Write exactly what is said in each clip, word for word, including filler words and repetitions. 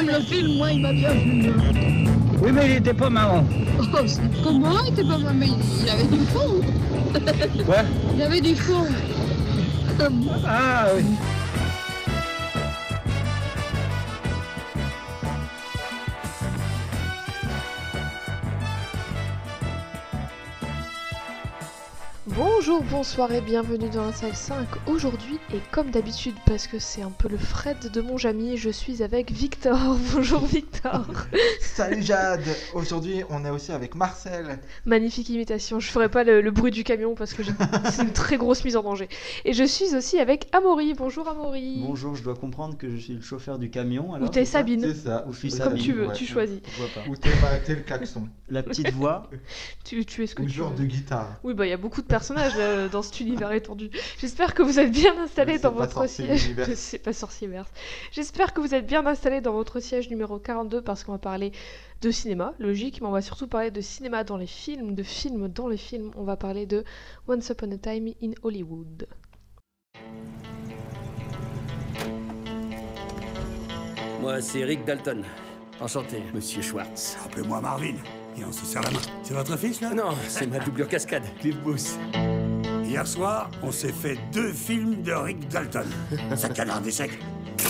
le film, moi, il m'a bien plu. Oui, mais il était pas marrant. Oh, comment il était pas marrant? Mais il avait du fond. Quoi? Il avait du fond. Ah oui. Bonjour, bonsoir et bienvenue dans la salle cinq. Aujourd'hui, et comme d'habitude, parce que c'est un peu le Fred de mon Jamy, je suis avec Victor. Bonjour Victor. Salut Jade. Aujourd'hui, on est aussi avec Marcel. Magnifique imitation. Je ferai pas le, le bruit du camion parce que j'ai- c'est une très grosse mise en danger. Et je suis aussi avec Amaury. Bonjour Amaury. Bonjour, je dois comprendre que je suis le chauffeur du camion alors. Ou t'es C'est ça Sabine. C'est ça. Ou je suis Comme Sabine, tu veux, ouais. tu choisis. Pourquoi pas. Ou t'es ma- t'es le klaxon. La petite voix. Tu, tu es ce que Ou tu genre veux. de guitare. Oui, bah il y a beaucoup de personnages là, dans cet univers étendu. J'espère que vous êtes bien installés Mais dans c'est pas votre sorcier siège. univers. C'est pas sorcier-verse. J'espère que vous êtes bien installés dans votre siège numéro quarante-deux parce qu'on va parler de cinéma, logique, mais on va surtout parler de cinéma dans les films, de films dans les films. On va parler de Once Upon a Time in Hollywood. Moi, c'est Rick Dalton. Enchanté, Monsieur Schwartz. Appelez-moi Marvin, et on se serre la main. C'est votre fils, là? Non, c'est ma doublure cascade, Cliff Booth. Hier soir, on s'est fait deux films de Rick Dalton. Ça canard des secs.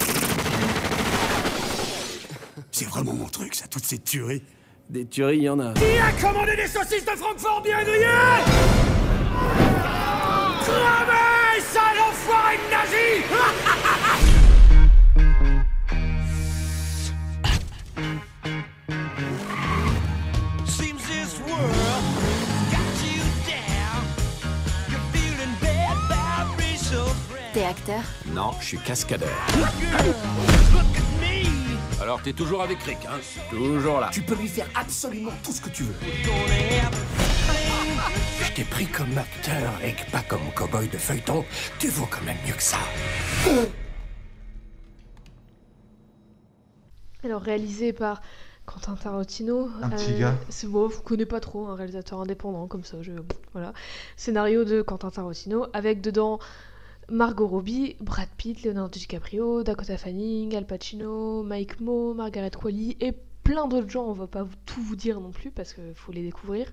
C'est vraiment mon truc, ça, toutes ces tueries. Des tueries, il y en a. Qui a commandé des saucisses de Francfort bien grillées? Cramez, sale enfoiré de nazi! Seems this world got you down. You're feeling bad, bad, so friend. T'es acteur? Non, je suis cascadeur. Girl, look at me. Alors t'es toujours avec Rick, hein? Toujours là. Tu peux lui faire absolument tout ce que tu veux. Gonna have Je t'ai pris comme acteur et pas comme cow-boy de feuilleton. Tu vaux quand même mieux que ça. Alors réalisé par Quentin Tarantino. Un petit gars. C'est bon, vous connaissez pas trop, un réalisateur indépendant comme ça. Je... Voilà. Scénario de Quentin Tarantino avec dedans Margot Robbie, Brad Pitt, Leonardo DiCaprio, Dakota Fanning, Al Pacino, Mike Moh, Margaret Qualley et plein d'autres gens. On va pas vous- tout vous dire non plus parce qu'il faut les découvrir.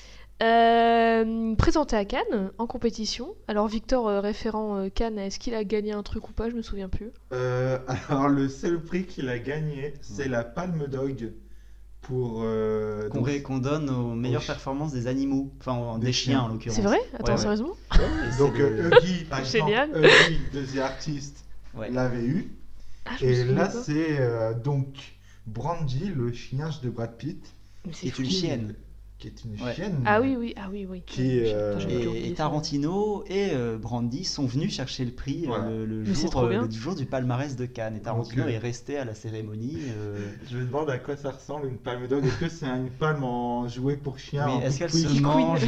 Euh, présenté à Cannes en compétition. Alors Victor, euh, référent euh, Cannes, est-ce qu'il a gagné un truc ou pas? Je me souviens plus. Euh, alors, le seul prix qu'il a gagné, c'est la Palme d'Og pour. euh, Qu'on donc- ré- qu'on donne aux meilleures Oui. performances des animaux. Enfin, des, Des chiens chiens. en l'occurrence. C'est vrai? Attends, Ouais, ouais. sérieusement? Et c'est Donc, le- euh, Huggy, par exemple, Génial. Huggy de The Artist Ouais. l'avait eu. Ah, je me Et souviens là, pas. c'est euh, donc Brandy, le chien de Brad Pitt, Mais c'est Qui est fou. une chienne. qui est une Ouais. chienne. Ah oui, oui, ah oui, oui. Qui, euh, Putain, j'avais Et, oublié et ça. Tarantino et euh, Brandy sont venus chercher le prix euh, Voilà. le, le Mais c'est jour, trop euh, bien. le jour du palmarès de Cannes. Et Tarantino Donc, euh, est resté à la cérémonie. euh, Je me demande à quoi ça ressemble une palme d'og. Est-ce que c'est une palme en jouet pour chien en Mais est-ce qu'elle couille se mange?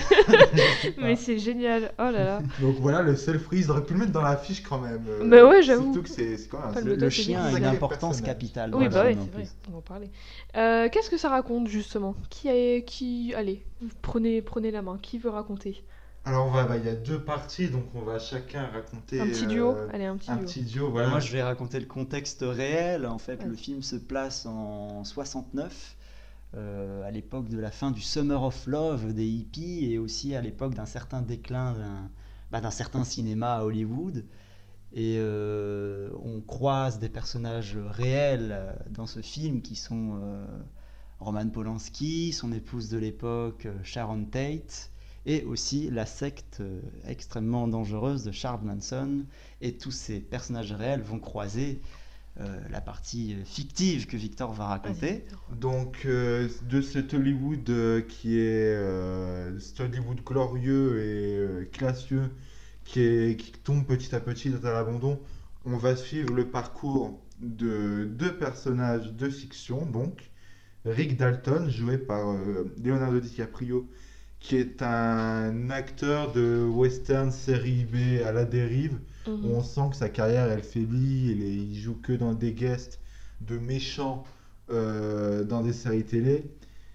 Mais c'est génial, oh là là. Donc voilà, le seul prix, ils auraient pu le mettre dans l'affiche quand même. euh, Bah ouais, j'avoue. Surtout que c'est c'est quand même. Palme Le, d'Or, le c'est chien bien. a une Sacré importance personnage. capitale. dans Oui, le bah ouais, film, en c'est vrai, plus. on va en parler. Euh, Qu'est-ce que ça raconte justement? Qui a... qui allez, prenez prenez la main. Qui veut raconter? Alors on va, bah, il y a deux parties, donc on va chacun raconter. Un petit duo. euh, Allez, un petit Un duo. petit duo, Bah, voilà. moi, je vais raconter le contexte réel. En fait, Vas-y. le film se place en soixante-neuf, euh, à l'époque de la fin du Summer of Love des hippies et aussi à l'époque d'un certain déclin d'un bah, d'un certain cinéma à Hollywood. Et euh, on croise des personnages réels euh, dans ce film qui sont euh, Roman Polanski, son épouse de l'époque, euh, Sharon Tate, et aussi la secte euh, extrêmement dangereuse de Charles Manson. Et tous ces personnages réels vont croiser euh, la partie euh, fictive que Victor va raconter. Donc euh, de cet Hollywood euh, qui est euh, cet Hollywood glorieux et euh, classieux qui, est, qui tombe petit à petit dans l'abandon, on va suivre le parcours de deux personnages de fiction, donc Rick Dalton, joué par euh, Leonardo DiCaprio, qui est un acteur de western série B à la dérive, Mhm. où on sent que sa carrière, elle faiblit, il, est- il joue que dans des guests de méchants euh, dans des séries télé.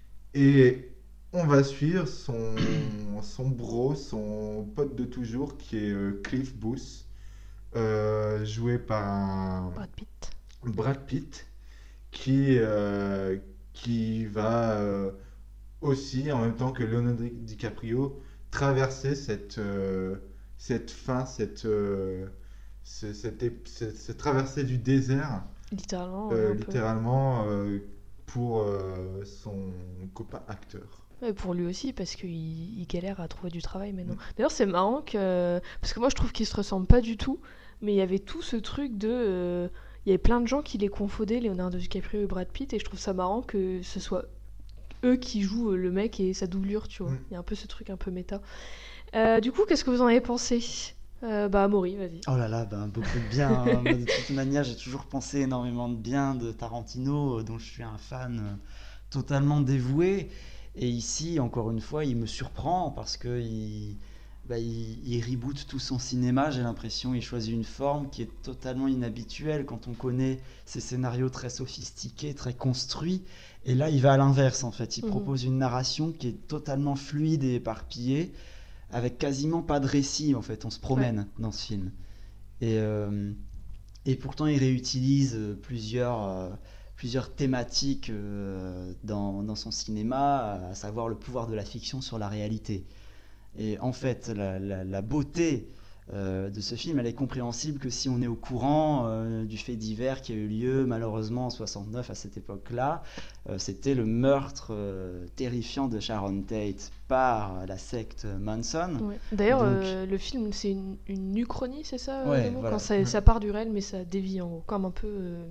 Et on va suivre son, son bro, son pote de toujours, qui est euh, Cliff Booth, euh, joué par un Brad Pitt. Brad Pitt, qui, euh, qui va euh, aussi, en même temps que Leonardo DiCaprio, traverser cette, euh, cette fin, cette, euh, ce- cette, ép- cette- cette traversée du désert, Littéralement, ouais, euh, un peu. littéralement, euh, pour euh, son copain acteur. Ouais, pour lui aussi, parce qu'il il galère à trouver du travail maintenant. Mm. D'ailleurs, c'est marrant que. Parce que moi, je trouve qu'ils se ressemblent pas du tout, mais il y avait tout ce truc de. euh, Il y avait plein de gens qui les confondaient, Leonardo DiCaprio et Brad Pitt, et je trouve ça marrant que ce soit eux qui jouent le mec et sa doublure, tu vois. Mm. Il y a un peu ce truc un peu méta. Euh, du coup, qu'est-ce que vous en avez pensé? Euh, Bah, Amaury, vas-y. Oh là là, ben, beaucoup de bien, hein. Moi, de toute manière, j'ai toujours pensé énormément de bien de Tarantino, euh, dont je suis un fan euh, totalement dévoué. Et ici, encore une fois, il me surprend parce que il, bah, il, il reboot tout son cinéma. J'ai l'impression il choisit une forme qui est totalement inhabituelle quand on connaît ces scénarios très sophistiqués, très construits. Et là, il va à l'inverse en fait. Il Mhm. propose une narration qui est totalement fluide et éparpillée, avec quasiment pas de récit en fait. On se promène dans ce film. Et, euh, et pourtant, il réutilise euh, plusieurs, euh, plusieurs thématiques euh, dans, dans son cinéma, à savoir le pouvoir de la fiction sur la réalité. Et en fait, la, la- la beauté euh, de ce film, elle est compréhensible que si on est au courant euh, du fait divers qui a eu lieu malheureusement en soixante-neuf à cette époque-là. Euh, c'était le meurtre euh, terrifiant de Sharon Tate par la secte Manson. Ouais. D'ailleurs, Donc- euh, le film, c'est une, une uchronie, c'est ça euh, Ouais, le mot voilà. Quand ça, ça part du réel, mais ça dévie en gros, comme un peu euh,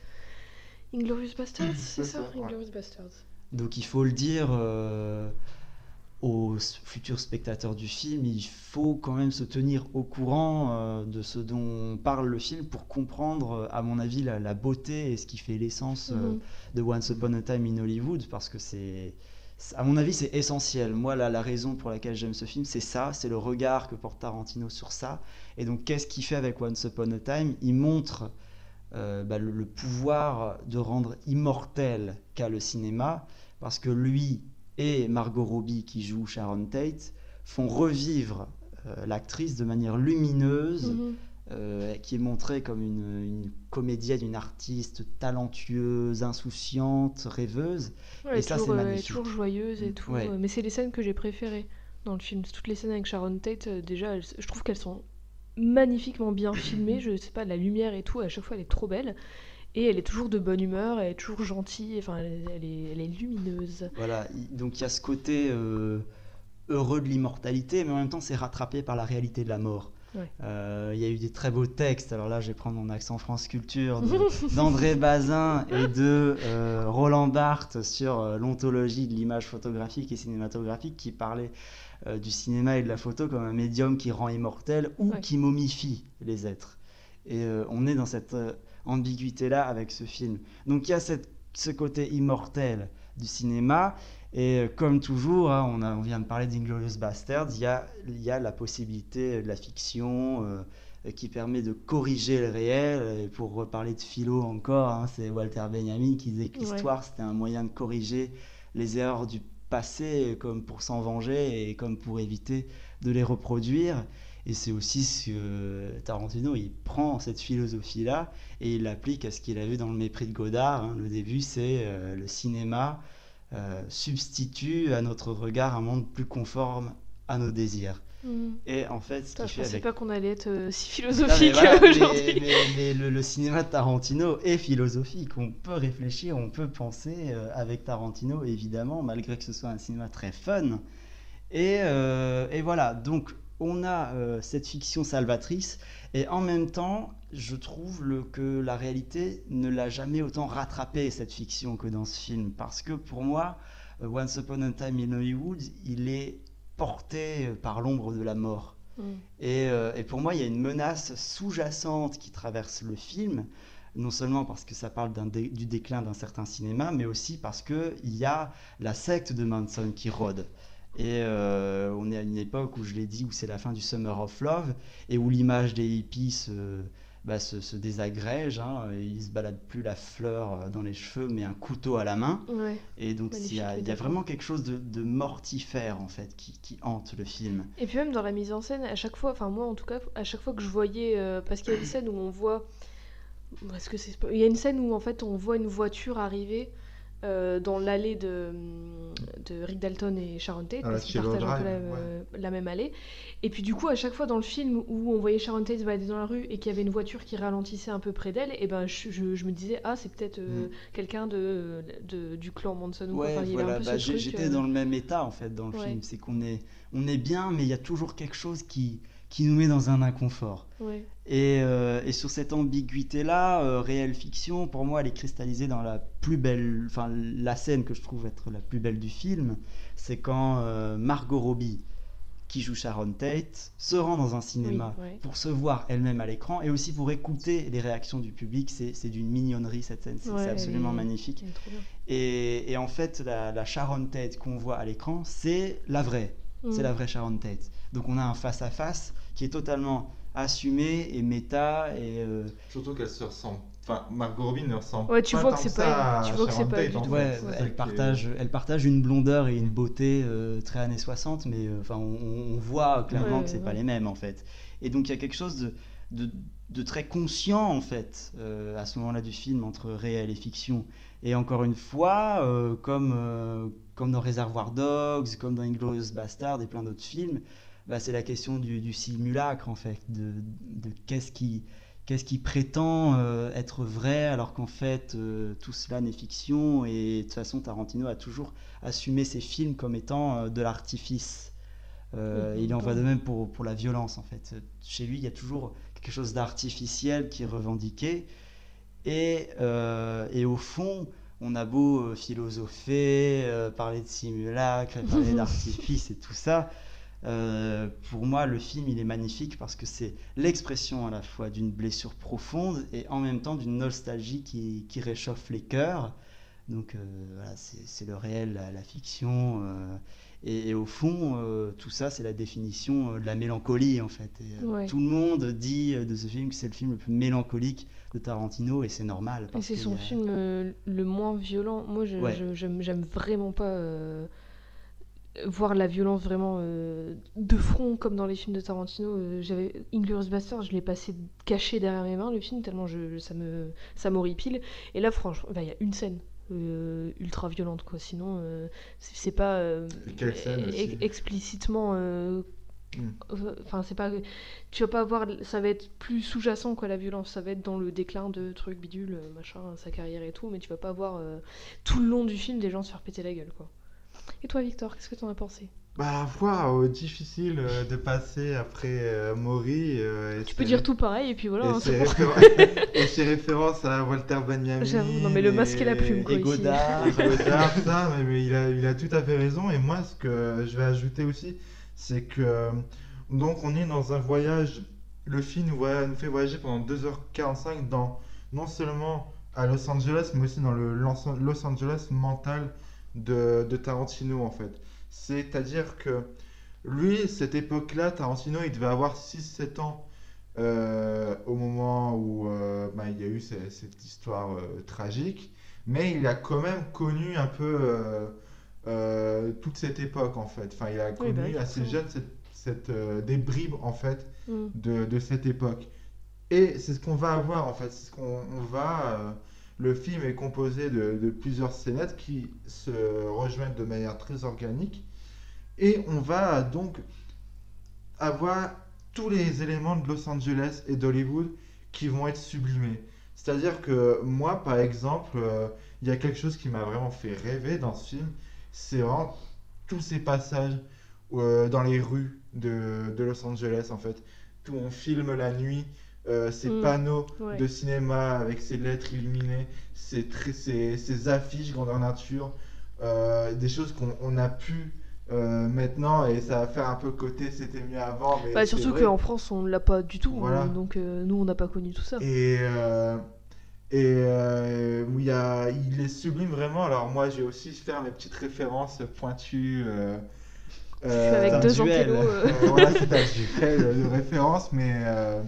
Inglourious Basterds, c'est C'est ça, ça, ouais. Inglourious Basterds. Donc il faut le dire euh, aux s- futurs spectateurs du film, il faut quand même se tenir au courant euh, de ce dont parle le film pour comprendre, euh, à mon avis, la, la beauté et ce qui fait l'essence euh, Mhm. de Once Upon a Time in Hollywood, parce que c'est, c'est- à mon avis, c'est essentiel. Moi, la, la raison pour laquelle j'aime ce film, c'est ça, c'est le regard que porte Tarantino sur ça. Et donc, qu'est-ce qu'il fait avec Once Upon a Time? Il montre euh, bah, le, le pouvoir de rendre immortel qu'a le cinéma, parce que lui et Margot Robbie, qui joue Sharon Tate, font revivre euh, l'actrice de manière lumineuse, Mhm. euh, qui est montrée comme une, une comédienne, une artiste talentueuse, insouciante, rêveuse. Ouais, Et elle est ça, toujours, c'est euh, elle est magnifique. toujours joyeuse et Mm, tout. ouais. euh, Mais c'est les scènes que j'ai préférées dans le film. Toutes les scènes avec Sharon Tate, euh, déjà, elles- je trouve qu'elles sont magnifiquement bien filmées. Je sais pas, la lumière et tout, à chaque fois, elle est trop belle. Et elle est toujours de bonne humeur, elle est toujours gentille, enfin, elle, elle est, elle est lumineuse. Voilà, il- donc il y a ce côté euh, heureux de l'immortalité, mais en même temps c'est rattrapé par la réalité de la mort. Ouais. Euh, Il y a eu des très beaux textes, alors là je vais prendre mon accent France Culture, de- d'André Bazin et de euh, Roland Barthes sur euh, l'ontologie de l'image photographique et cinématographique, qui parlait euh, du cinéma et de la photo comme un médium qui rend immortel ou Ouais. qui momifie les êtres. Et euh, on est dans cette euh, ambiguïté-là avec ce film. Donc il y a cette, ce côté immortel du cinéma, et euh, comme toujours, hein, on, a- on vient de parler d'Inglourious Basterds, il y a, il y a la possibilité de la fiction euh, qui permet de corriger le réel. Et pour reparler de philo encore, hein, c'est Walter Benjamin qui disait que Ouais. l'histoire c'était un moyen de corriger les erreurs du passé, comme pour s'en venger et comme pour éviter de les reproduire. Et c'est aussi ce que Tarantino, il prend cette philosophie-là et il l'applique à ce qu'il a vu dans Le Mépris de Godard, hein. Le début, c'est euh, le cinéma euh, substitue à notre regard un monde plus conforme à nos désirs. Mhm. Et en fait, ce Putain, qu'il je fait pensais avec... pas qu'on allait être euh, si Non, mais philosophique voilà, mais- aujourd'hui. mais, mais le, le cinéma de Tarantino est philosophique. On peut réfléchir, on peut penser euh, avec Tarantino, évidemment, malgré que ce soit un cinéma très fun. Et, euh, et voilà, donc on a euh, cette fiction salvatrice, et en même temps, je trouve le- que la réalité ne l'a jamais autant rattrapé, cette fiction, que dans ce film. Parce que pour moi, euh, Once Upon a Time in Hollywood, il est porté par l'ombre de la mort. Mhm. Et, euh, et pour moi, il y a une menace sous-jacente qui traverse le film, non seulement parce que ça parle d'un dé- du déclin d'un certain cinéma, mais aussi parce qu'il y a la secte de Manson qui rôde. Et euh, on est à une époque où, je l'ai dit, où c'est la fin du Summer of Love, et où l'image des hippies se, bah, se, se désagrège, hein, et ils se baladent plus la fleur dans les cheveux, mais un couteau à la main. Ouais. Et donc il y, a, Magnifique il y a métaphore. vraiment quelque chose de, de mortifère, en fait, qui, qui hante le film. Et puis même dans la mise en scène, à chaque fois, enfin moi en tout cas, à chaque fois que je voyais, euh, parce qu'il y a une scène où on voit Est-ce que c'est spo- Il y a une scène où en fait on voit une voiture arriver euh, dans l'allée de, de Rick Dalton et Sharon Tate, Ah, parce la qu'ils partagent un peu la, Drive, euh, la même allée. Et puis du coup, à chaque fois dans le film où on voyait Sharon Tate se balader dans la rue et qu'il y avait une voiture qui ralentissait un peu près d'elle, et ben je, je- je me disais ah c'est peut-être euh, Mm. quelqu'un de, de- du clan Manson ou quoi. Ouais, Enfin, il y avait voilà, un peu bah, ce j'ai- truc, j'étais euh, dans le même état en fait dans le Ouais. film. C'est qu'on est, on est bien, mais il y a toujours quelque chose qui, qui nous met dans un inconfort. Ouais. Et, euh, et sur cette ambiguïté-là, euh, réelle-fiction, pour moi, elle est cristallisée dans la plus belle, enfin la scène que je trouve être la plus belle du film, c'est quand euh, Margot Robbie, qui joue Sharon Tate, se rend dans un cinéma Oui, ouais. pour se voir elle-même à l'écran et aussi pour écouter les réactions du public. C'est, c'est d'une mignonnerie cette scène, c'est, Ouais, c'est absolument elle est- magnifique. elle est trop bien. Et, et en fait, la, la Sharon Tate qu'on voit à l'écran, c'est la vraie. C'est Mm. la vraie Sharon Tate. Donc on a un face-à-face qui est totalement assumé et méta. Et, euh, Surtout qu'elle se ressemble. Enfin, Margot Robbie ne ressemble Ouais, tu pas vois tant que c'est ça pas- à tu vois que c'est Sharon pas Tate, du en tout. fait. ouais, C'est ouais. ça elle, qui est- partage, elle partage une blondeur et une beauté euh, très années soixante, mais euh, enfin, on, on voit clairement Ouais, que c'est ouais. pas les mêmes en fait. Et donc il y a quelque chose de, de, de très conscient en fait euh, à ce moment-là du film entre réel et fiction. Et encore une fois, euh, comme, euh, comme dans Reservoir Dogs, comme dans Inglourious Basterds et plein d'autres films, bah, c'est la question du, du simulacre en fait, de, de qu'est-ce qui qu'est-ce qui prétend euh, être vrai alors qu'en fait euh, tout cela n'est fiction. Et de toute façon Tarantino a toujours assumé ses films comme étant euh, de l'artifice. Euh, Oui, il en va de pardon. même pour, pour la violence en fait. Chez lui il y a toujours quelque chose d'artificiel qui est revendiqué. Et, euh, et au fond, on a beau euh, philosopher, euh, parler de simulacre, parler d'artifice et tout ça. Euh, pour moi, le film, il est magnifique parce que c'est l'expression à la fois d'une blessure profonde et en même temps d'une nostalgie qui, qui réchauffe les cœurs. Donc euh, voilà, c'est, c'est le réel, la, la fiction. euh, et, et au fond, euh, tout ça, c'est la définition euh, de la mélancolie en fait. Et, euh, Ouais. Tout le monde dit euh, de ce film que c'est le film le plus mélancolique de Tarantino et c'est normal. Et parce c'est qu'il son y a- film euh, le moins violent. Moi, je, Ouais. je- j'aime, j'aime vraiment pas euh, voir la violence vraiment euh, de front comme dans les films de Tarantino. Euh, j'avais Inglourious Basterds, je l'ai passé caché derrière mes mains le film tellement je, ça me ça m'horripile. Et là, franchement, bah, il y a une scène. euh, ultra violente quoi, sinon euh, c'est, c'est pas euh, Et quelle scène e- aussi explicitement euh, Mm. enfin c'est pas tu vas pas voir, ça va être plus sous-jacent quoi la violence, ça va être dans le déclin de trucs bidules euh, machin, sa carrière et tout, mais tu vas pas voir euh, tout le long du film des gens se faire péter la gueule quoi. Et toi Victor, qu'est-ce que t'en as pensé? Bah, waouh, difficile euh, de passer après euh, Maury. euh, et Tu peux ses- dire tout pareil et puis voilà et hein, ses c'est bon. référen- et ses références à Walter Benjamin. J'avoue, non, mais le masque et la plume, quoi, Et ici. Godard. Et Godard, ça, mais, mais il a, il a tout à fait raison. Et moi, ce que je vais ajouter aussi, c'est que euh, donc on est dans un voyage. Le film nous, voya- nous fait voyager pendant deux heures quarante-cinq dans non seulement à Los Angeles, mais aussi dans le Los Los Angeles mental de, de Tarantino en fait. C'est-à-dire que lui, cette époque-là, Tarantino, il devait avoir six sept ans euh, au moment où euh, bah, il y a eu ce- cette histoire euh, tragique, mais il a quand même connu un peu euh, euh, toute cette époque en fait. Enfin, il a connu bah, assez forcément. jeune cette, cette, euh, des bribes en fait Mm. de, de cette époque. Et c'est ce qu'on va avoir en fait. C'est ce qu'on on va. euh, le film est composé de, de plusieurs scénettes qui se rejoignent de manière très organique. Et on va donc avoir tous les éléments de Los Angeles et d'Hollywood qui vont être sublimés. C'est-à-dire que moi, par exemple, euh, il y a quelque chose qui m'a vraiment fait rêver dans ce film, c'est vraiment tous ces passages euh, dans les rues de, de Los Angeles, en fait. Où on filme la nuit, euh, ces Mm. panneaux Ouais. de cinéma avec ces lettres illuminées, ces, tra- ces, ces affiches grandeur nature, euh, des choses qu'on on a pu euh, maintenant, et ça va faire un peu côté c'était mieux avant. Mais Bah, c'est surtout vrai. qu'en France on l'a pas du tout, Voilà. euh, donc euh, nous on n'a pas connu tout ça. Et, euh, et euh, où il, y a, il est sublime vraiment. Alors moi j'ai aussi fait mes petites références pointues. Euh, euh, avec un deux duel. antélos. euh. euh, voilà, c'est un duel de références, mais euh,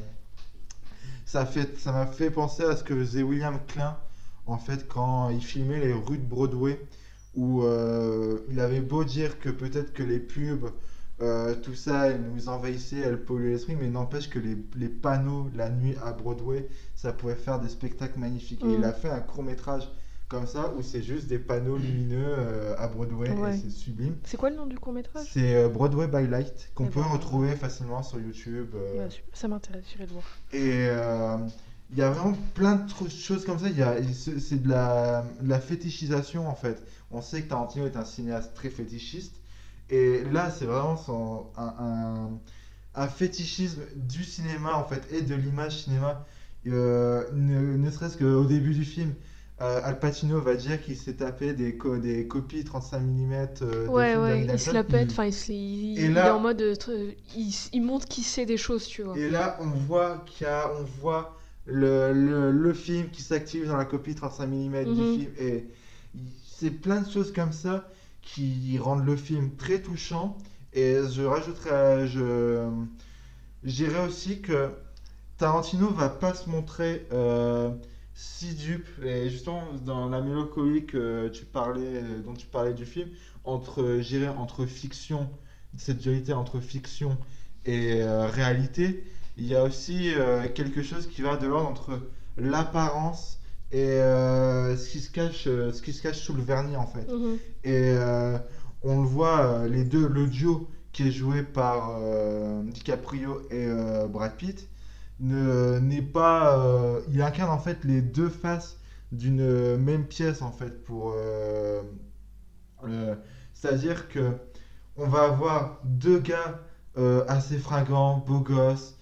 ça fait, ça m'a fait penser à ce que faisait William Klein en fait quand il filmait les rues de Broadway, où euh, il avait beau dire que peut-être que les pubs euh, tout ça, elle nous envahissait, elle polluait l'esprit, mais n'empêche que les, les panneaux la nuit à Broadway, ça pouvait faire des spectacles magnifiques. Mm. Et il a fait un court-métrage comme ça, où c'est juste des panneaux lumineux euh, à Broadway, Ouais. et c'est sublime. C'est quoi le nom du court-métrage? C'est euh, Broadway by Light, qu'on Eh peut ben, retrouver facilement sur YouTube. euh, Ouais, super. Ça m'intéresse, j'irai le voir. Et euh, il y a vraiment plein de tr- choses comme ça. Il y a, il se- c'est de la, de la fétichisation en fait. On sait que Tarantino est un cinéaste très fétichiste. Et là, c'est vraiment son, un, un, un fétichisme du cinéma en fait et de l'image cinéma. Euh, ne, ne serait-ce qu'au début du film, euh, Al Pacino va dire qu'il s'est tapé des, co- des copies trente-cinq millimètres euh, des Ouais, films ouais, d'Eric il se Dalton. la pète, enfin, il, se- il, Et il là- est en mode. euh, tr- il, il montre qu'il sait des choses, tu vois. Et là, on voit qu'il y a, on voit le, le, le film qui s'active dans la copie trente-cinq millimètres du Mhm. film. Et il- c'est plein de choses comme ça qui rendent le film très touchant. Et je rajouterais, je, je dirais aussi que Tarantino va pas se montrer euh, si dupe. Et justement, dans la mélancolie que tu parlais, dont tu parlais du film, entre, je dirais, entre fiction, cette dualité entre fiction et euh, réalité, il y a aussi euh, quelque chose qui va de l'ordre entre l'apparence et euh, ce qui se cache, euh, ce qui se cache sous le vernis en fait. Mhm. Et euh, on le voit, euh, les deux, le duo qui est joué par euh, DiCaprio et euh, Brad Pitt, ne, n'est pas, euh, il incarne en fait les deux faces d'une même pièce en fait. Pour, euh, euh, c'est-à-dire que on va avoir deux gars euh, assez fringants, beaux gosses,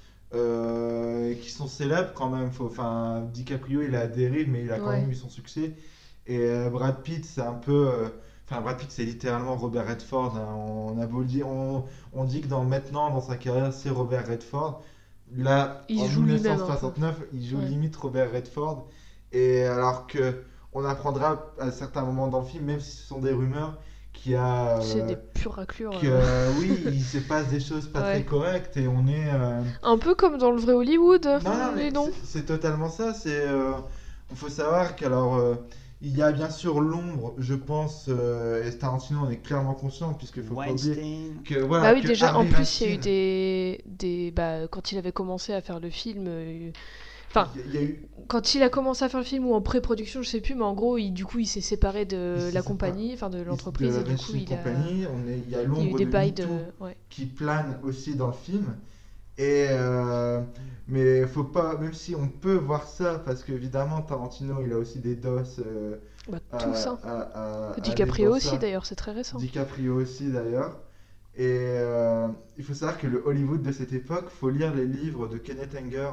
euh, qui sont célèbres quand même. Faut, enfin, DiCaprio il a dérive, mais il a quand Ouais. même eu son succès. Et euh, Brad Pitt, c'est un peu. euh, Enfin, Brad Pitt, c'est littéralement Robert Redford. Hein. On a beau le dire, on, on dit que dans, maintenant, dans sa carrière, c'est Robert Redford. Là, Il en joue lui-même, mille neuf cent soixante-neuf, il joue Ouais. limite Robert Redford. Et alors que on apprendra à certains moments dans le film, même si ce sont des rumeurs, qu'il y a. C'est euh, des pures raclures. que, euh. euh, oui, il se passe des choses pas Ouais. très correctes et on est. euh, Un peu comme dans le vrai Hollywood. Non, enfin, non, mais mais non. c'est- c'est totalement ça. C'est, euh, il faut savoir qu'alors, euh, il y a bien sûr l'ombre, je pense, euh, et Tarantino en est clairement conscient, puisqu'il faut pas oublier Weinstein. que voilà. Bah oui, que déjà, en Harvey plus, il y a eu Weinstein, des. des bah, quand il avait commencé à faire le film. euh, Enfin, il y a eu. quand il a commencé à faire le film ou en pré-production, je sais plus, mais en gros, il, du coup, il s'est séparé de Il s'est la séparé. compagnie, enfin de l'entreprise, de et du coup, Weinstein il a. Company, on est, il y a Il y a eu l'ombre des de bails de. MeToo Ouais. qui plane aussi dans le film. Et euh, mais faut pas, même si on peut voir ça, parce qu'évidemment Tarantino il a aussi des doses. euh, Bah, à- tout ça. à- à- à DiCaprio dépenser. aussi, d'ailleurs, c'est très récent. DiCaprio aussi d'ailleurs. Et euh, il faut savoir que le Hollywood de cette époque, faut lire les livres de Kenneth Anger,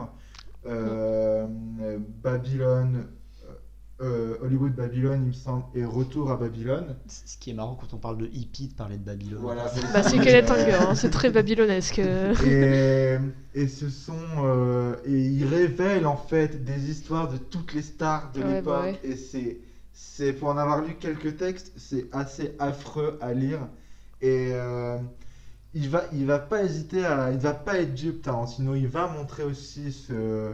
euh, euh, Babylone, euh, Hollywood Babylone, il me semble, et Retour à Babylone. Ce qui est marrant quand on parle de hippie de parler de Babylone. Voilà. Bah, c'est Kenneth Anger, hein, c'est très babylonesque. Et, et ce sont euh, et il révèle en fait des histoires de toutes les stars de Ouais, l'époque. bah ouais. Et c'est c'est pour en avoir lu quelques textes, c'est assez affreux à lire. Et euh, il va il va pas hésiter à il va pas être dupe Tarantino. Il va montrer aussi ce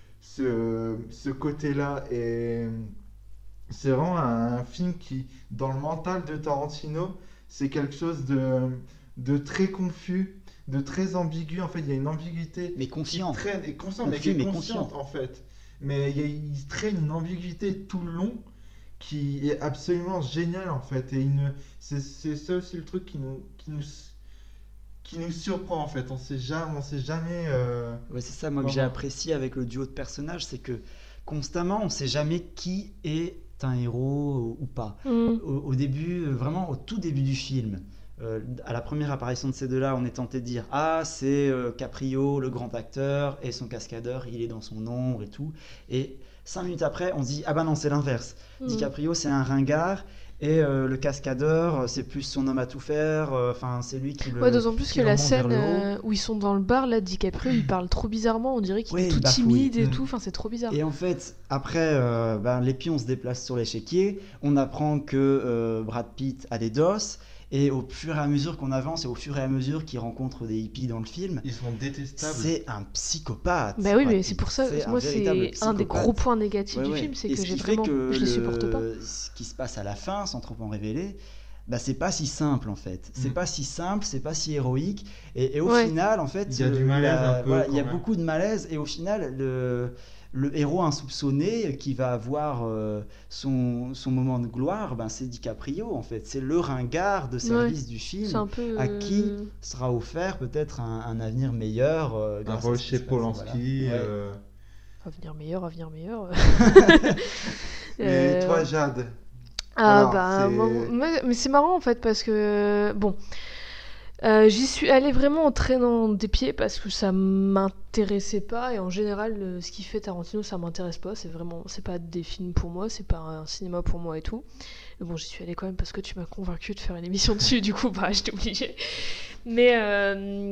ce ce côté-là. Et c'est vraiment un, un film qui, dans le mental de Tarantino, c'est quelque chose de de très confus, de très ambigu. En fait, il y a une ambiguïté Mais qui conscient. traîne et consciente, Le mais qui est film est consciente conscient. en fait. Mais il, y a- il traîne une ambiguïté tout le long qui est absolument géniale en fait. Et il ne- c'est c'est ça aussi le truc qui nous qui nous qui nous surprend en fait. On sait jamais, on sait jamais. euh, Ouais, c'est ça, moi, que Vraiment. j'ai apprécié avec le duo de personnages, c'est que constamment, on sait jamais qui est un héros ou pas. Mm. Au, au début, euh, vraiment au tout début du film, euh, à la première apparition de ces deux-là, on est tenté de dire ah, c'est euh, Caprio, le grand acteur, et son cascadeur, il est dans son ombre et tout. Et cinq minutes après, on se dit ah bah non, c'est l'inverse. Mm. DiCaprio, c'est un ringard. Et euh, le cascadeur, euh, c'est plus son homme à tout faire. euh, Enfin, c'est lui qui le. Ouais, d'autant plus qui que la le remonte vers scène le haut. euh, où ils sont dans le bar, là, DiCaprio, il parle trop bizarrement, on dirait qu'il Ouais, est il tout bafouille. timide et Mm. tout, enfin c'est trop bizarre. Et en fait, après, euh, ben, les pions se déplacent sur l'échiquier. On apprend que euh, Brad Pitt a des doses. Et au fur et à mesure qu'on avance et au fur et à mesure qu'il rencontre des hippies dans le film, Ils sont détestables. c'est un psychopathe. Bah oui, Brad mais c'est Pitt. pour ça, C'est un moi véritable c'est un des psychopathe. gros points négatifs Ouais, du ouais. film, c'est Et que ce j'ai qui fait vraiment, que je les le- supporte pas. Ce qui se passe à la fin, sans trop en révéler, bah, c'est pas si simple en fait. C'est Mm. pas si simple, c'est pas si héroïque. Et, et au Ouais. final, en fait, Il y a du euh, malaise la- un peu, voilà, il y a quand même. beaucoup de malaise. Et au final, le, le héros insoupçonné qui va avoir euh, son, son moment de gloire, ben, c'est DiCaprio en fait. C'est le ringard de service du film. C'est un peu. À qui euh, sera offert peut-être un, un avenir meilleur euh, Un grâce à rôle ce qui chez se passe, Polanski. voilà. Ouais. euh, Avenir meilleur, avenir meilleur. Et Euh, toi, Jade? Ah Alors, bah, c'est- moi, moi- mais c'est marrant en fait parce que bon, euh, j'y suis allée vraiment en traînant des pieds parce que ça m'intéressait pas et en général le- ce qu'il fait Tarantino ça m'intéresse pas, c'est vraiment, c'est pas des films pour moi, c'est pas un cinéma pour moi et tout. Mais bon, j'y suis allée quand même parce que tu m'as convaincu de faire une émission dessus, du coup bah j'étais obligée. Mais euh,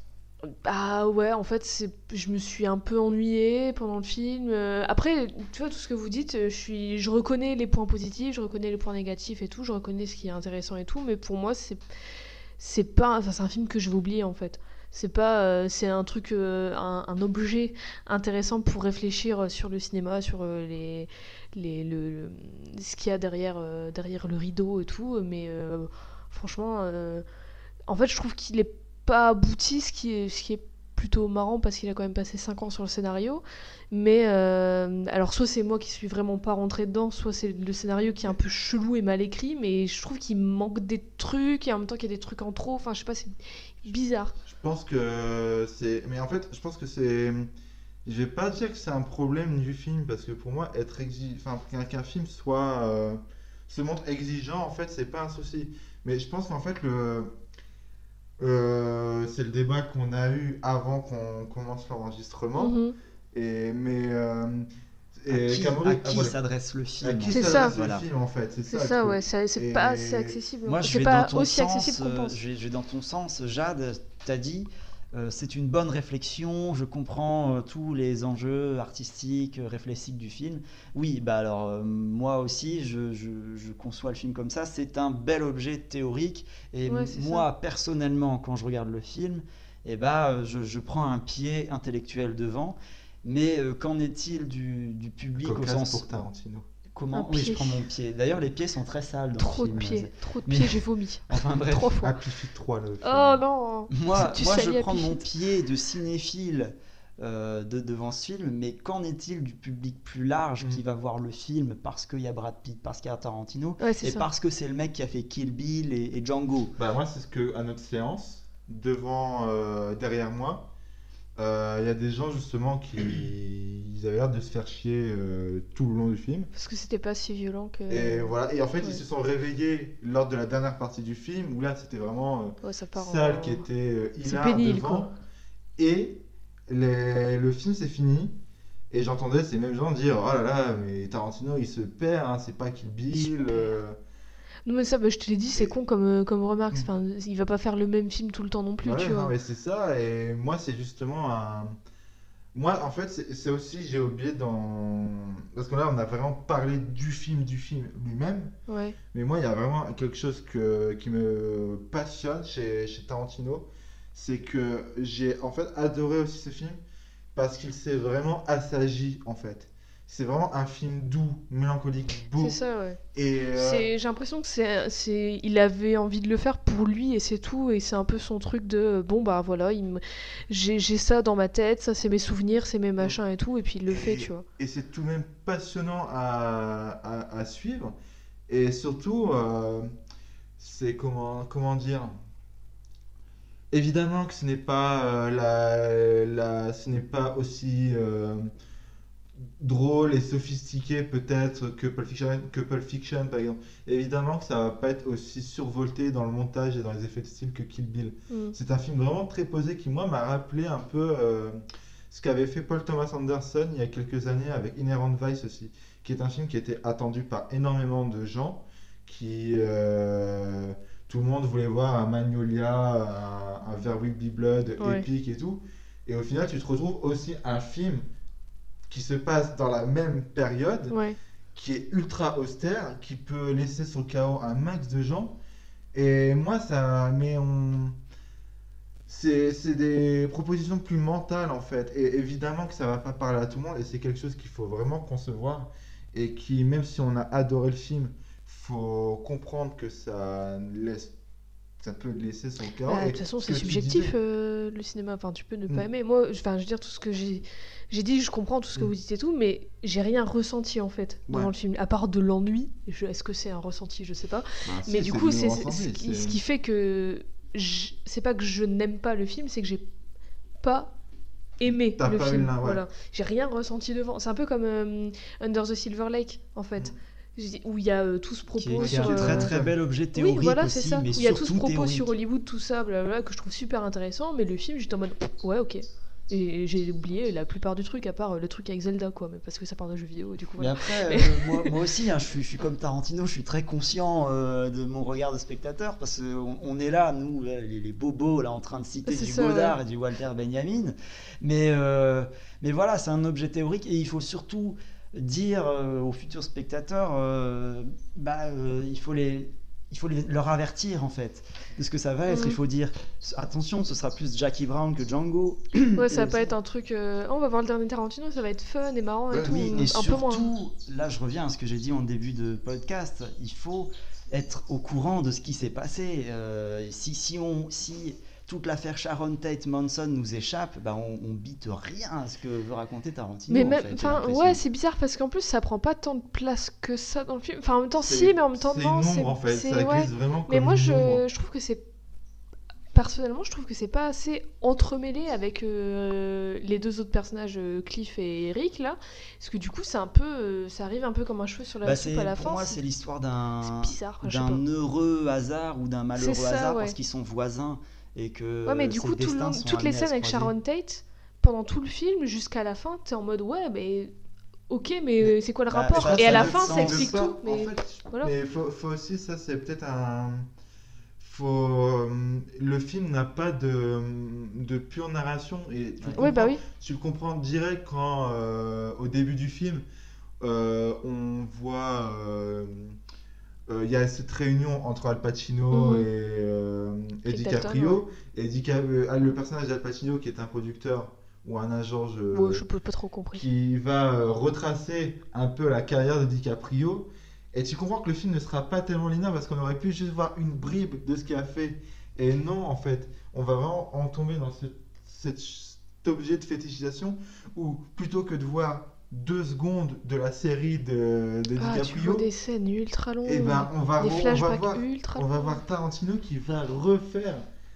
bah ouais, en fait, c'est, je me suis un peu ennuyée pendant le film. Euh, après, tu vois, tout ce que vous dites, euh, je suis, je reconnais les points positifs, je reconnais les points négatifs et tout, je reconnais ce qui est intéressant et tout, mais pour moi, c'est, c'est pas, enfin, c'est un film que je vais oublier en fait. C'est pas, euh, c'est un truc, euh, un, un objet intéressant pour réfléchir sur le cinéma, sur euh, les, les, le, le- ce qu'il y a derrière, euh, derrière le rideau et tout, mais euh, franchement, euh, en fait, je trouve qu'il est pas abouti, ce qui est, ce qui est plutôt marrant parce qu'il a quand même passé cinq ans sur le scénario. Mais euh, alors, soit c'est moi qui suis vraiment pas rentrée dedans, soit c'est le scénario qui est un peu chelou et mal écrit, mais je trouve qu'il manque des trucs et en même temps qu'il y a des trucs en trop. Enfin, je sais pas, c'est bizarre. Je pense que c'est. Mais en fait, je pense que c'est. Je vais pas dire que c'est un problème du film parce que pour moi, être exi... enfin, qu'un qu'un film soit euh, se montre exigeant, en fait, c'est pas un souci. Mais je pense qu'en fait, le euh, c'est le débat qu'on a eu avant qu'on commence l'enregistrement. Mhm. Et mais euh, À et qui, Cameron- à ah, qui voilà. s'adresse le À film qui C'est s'adresse ça. le Voilà. film en fait, c'est C'est ça. le ça, truc. ouais, c'est c'est Et- pas assez accessible. Moi, je c'est vais pas dans ton aussi sens. accessible qu'on euh, pense. je, vais, je vais dans ton sens. Jade, t'as dit, euh, c'est une bonne réflexion. Je comprends euh, tous les enjeux artistiques, euh, réflexiques du film. Oui, bah alors euh, moi aussi, je, je- je conçois le film comme ça. C'est un bel objet théorique. Et Ouais, m- c'est moi, personnellement, quand je regarde le film, eh bah, euh, je, je prends un pied intellectuel devant. Mais euh, qu'en est-il du, du public au Cocasse sens pour Tarantino. comment? Un Oui, je pied. prends mon pied. D'ailleurs, les pieds sont très sales dans Trop le de film. pieds, trop de Mais- pieds, j'ai vomi. Enfin bref. Trois fois. Amplifie trois le film. Oh non! Moi, Tu moi je salis à prends mon Pifit. pied de cinéphile euh, de, devant ce film, mais qu'en est-il du public plus large Mm. qui va voir le film parce qu'il y a Brad Pitt, parce qu'il y a Tarantino, Ouais, c'est et ça. parce que c'est le mec qui a fait Kill Bill et, et Django? Bah moi c'est ce que à notre séance devant euh, derrière moi euh, il y a des gens justement qui ils avaient l'air de se faire chier euh, tout le long du film Parce que c'était pas si violent que. et voilà et en fait ouais. ils se sont réveillés lors de la dernière partie du film où là c'était vraiment euh, Ouais, ça part salle en- qui était euh, C'est hilar pénible, devant quoi. et les- le film c'est fini et j'entendais ces mêmes gens dire oh là là mais Tarantino il se perd hein, c'est pas Kill Bill euh, Non, mais ça, bah, je te l'ai dit, c'est con comme, euh, comme remarque. Mm. Enfin, il va pas faire le même film tout le temps non plus, Ouais, tu non, vois. mais c'est ça, et moi, c'est justement un. Moi, en fait, c'est c'est aussi, j'ai oublié dans. Parce que là, on a vraiment parlé du film, du film lui-même, Ouais. mais moi, il y a vraiment quelque chose que... qui me passionne chez, chez Tarantino, c'est que j'ai en fait adoré aussi ce film parce qu'il s'est vraiment assagi, en fait. C'est vraiment un film doux, mélancolique, beau. C'est ça, ouais. Et euh, C'est- J'ai l'impression que c'est, c'est, il avait envie de le faire pour lui et c'est tout. Et c'est un peu son truc de euh, bon, bah voilà, il me- j'ai, j'ai ça dans ma tête, ça c'est mes souvenirs, c'est mes machins et tout. Et puis il le fait, Et- tu vois. Et c'est tout de même passionnant à, à, à suivre. Et surtout, euh, c'est comment, comment dire. Évidemment que ce n'est pas, euh, la, la- ce n'est pas aussi euh, drôle et sophistiqué peut-être que Pulp Fiction, que Pulp Fiction par exemple. Évidemment que ça va pas être aussi survolté dans le montage et dans les effets de style que Kill Bill. Mm. C'est un film vraiment très posé qui, moi, m'a rappelé un peu euh, ce qu'avait fait Paul Thomas Anderson il y a quelques années avec Inherent Vice aussi, qui est un film qui était attendu par énormément de gens, qui euh, tout le monde voulait voir un Magnolia, un, un There Will Be Blood Ouais. épique et tout, et au final tu te retrouves aussi un film qui se passe dans la même période, Ouais. qui est ultra austère, qui peut laisser sur le chaos un max de gens. Et moi, ça. Mais on. C'est c'est des propositions plus mentales en fait. Et évidemment que ça va pas parler à tout le monde. Et c'est quelque chose qu'il faut vraiment concevoir. Et qui, même si on a adoré le film, faut comprendre que ça laisse, ça peut laisser son cœur. Bah, de Et toute façon, ce c'est que tu subjectif disais- euh, le cinéma. Enfin, tu peux ne pas Mm. aimer. Moi, enfin, je veux dire tout ce que j'ai, j'ai dit, je comprends tout ce que Mm. vous dites et tout, mais j'ai rien ressenti en fait Ouais. dans le film, à part de l'ennui. Je- Est-ce que c'est un ressenti? Je sais pas. Bah, si, Mais du c'est coup, du c'est ressenti, c'est- ce qui, c'est- ce qui fait que je- c'est pas que je n'aime pas le film, c'est que j'ai pas aimé T'as le pas eu film. l'un, ouais. Voilà, j'ai rien ressenti devant. C'est un peu comme euh, Under the Silver Lake en fait, J'ai- où il y a euh, tout ce propos Qui est, qui est sur un euh, très très bel objet théorique oui, voilà, aussi, c'est ça. mais Où il y a tout ce surtout propos théorique. sur Hollywood, tout ça, blablabla, que je trouve super intéressant, mais le film, j'étais en mode ouais, ok. Et j'ai oublié la plupart du truc, à part euh, le truc avec Zelda, quoi, mais parce que ça parle de jeux vidéo, et du coup. Mais Voilà. après, Mais- euh, moi, moi aussi, hein, je, suis, je suis comme Tarantino, je suis très conscient euh, de mon regard de spectateur, parce qu'on on est là, nous, là, les, les bobos, là, en train de citer C'est du ça, Godard ouais. et du Walter Benjamin. Mais, euh, mais voilà, c'est un objet théorique, et il faut surtout dire euh, aux futurs spectateurs, euh, bah, euh, il faut les... Il faut les- leur avertir en fait de ce que ça va être. Mhm. Il faut dire attention, ce sera plus Jackie Brown que Django. Ouais, ça va Et- pas être un truc. euh, oh, on va voir le dernier Tarantino, ça va être fun et marrant et Ouais, tout. Oui, un et peu moins. surtout, là je reviens à ce que j'ai dit en début de podcast, il faut être au courant de ce qui s'est passé. Euh, si, si, on, si toute l'affaire Sharon Tate Manson nous échappe, bah on, on bite rien à ce que veut raconter Tarantino. Mais en même, fait, j'ai enfin, l'impression. ouais, c'est bizarre parce qu'en plus ça prend pas tant de place que ça dans le film. Enfin, en même temps, C'est- si, mais en même temps, c'est non. une c'est ombre, en fait, c'est- ça ouais. glisse vraiment Mais comme moi, une je, ombre. je trouve que c'est. Personnellement, je trouve que c'est pas assez entremêlé avec euh, les deux autres personnages, euh, Cliff et Eric, là. Parce que du coup, c'est un peu. euh, ça arrive un peu comme un cheveu sur la Bah, soupe c'est- à la pour fin. moi, c'est l'histoire d'un c'est bizarre, quoi, je sais d'un pas. heureux hasard ou d'un malheureux C'est ça, hasard ouais. parce qu'ils sont voisins et que Ouais, mais du ces coup, tout le destins long, sont toutes les amenés à scènes se avec croiser. Sharon Tate, pendant tout le film, jusqu'à la fin, t'es en mode ouais, mais ok, mais euh, c'est quoi le bah, rapport? ça, Et ça à la ne fin, sens ça de explique pas, tout. Mais en fait, voilà. mais faut, faut aussi, ça c'est peut-être un. Faut, euh, le film n'a pas de, de pure narration et tu, le Ouais, bah comprends- oui. tu le comprends direct quand euh, au début du film euh, on voit euh, euh, il y a cette réunion entre Al Pacino Mhm. et, euh, et Et DiCaprio et Dica- euh, le personnage d'Al Pacino qui est un producteur ou un agent je, Ouais, je peux pas trop compris. qui va euh, retracer un peu la carrière de DiCaprio. Et tu comprends que le film ne sera pas tellement linéaire parce qu'on aurait pu juste voir une bribe de ce qu'il a fait. Et non, en fait, on va vraiment en tomber dans ce, cet, cet objet de fétichisation où plutôt que de voir deux secondes de la série de, de Ah, tu DiCaprio, vois des scènes ultra longues. et ben on va, des on va flashbacks voir, ultra on va longs. voir Tarantino qui va refaire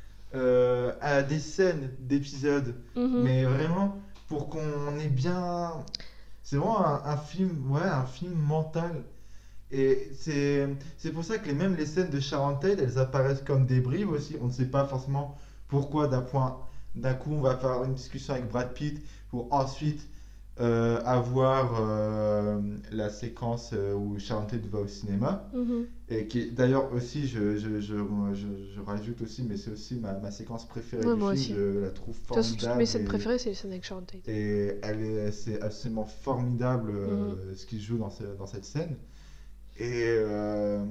euh, à des scènes d'épisodes Mhm. mais vraiment pour qu'on ait bien c'est vraiment un, un film ouais un film mental et c'est c'est pour ça que les, même les scènes de Sharon Tate elles apparaissent comme des bribes aussi on ne sait pas forcément pourquoi d'un point d'un coup on va faire une discussion avec Brad Pitt pour ensuite euh, avoir euh, la séquence euh, où Sharon Tate va au cinéma Mhm. et qui est d'ailleurs aussi, je, je, je, je, je rajoute aussi, mais c'est aussi ma, ma séquence préférée Ouais, du moi film, aussi. je la trouve De toute façon, toutes formidable. mes scènes et, préférées, c'est les scènes avec Sharon Tate. et elle est, c'est absolument formidable euh, Mhm. ce qui se joue dans, ce- dans cette scène. Et euh,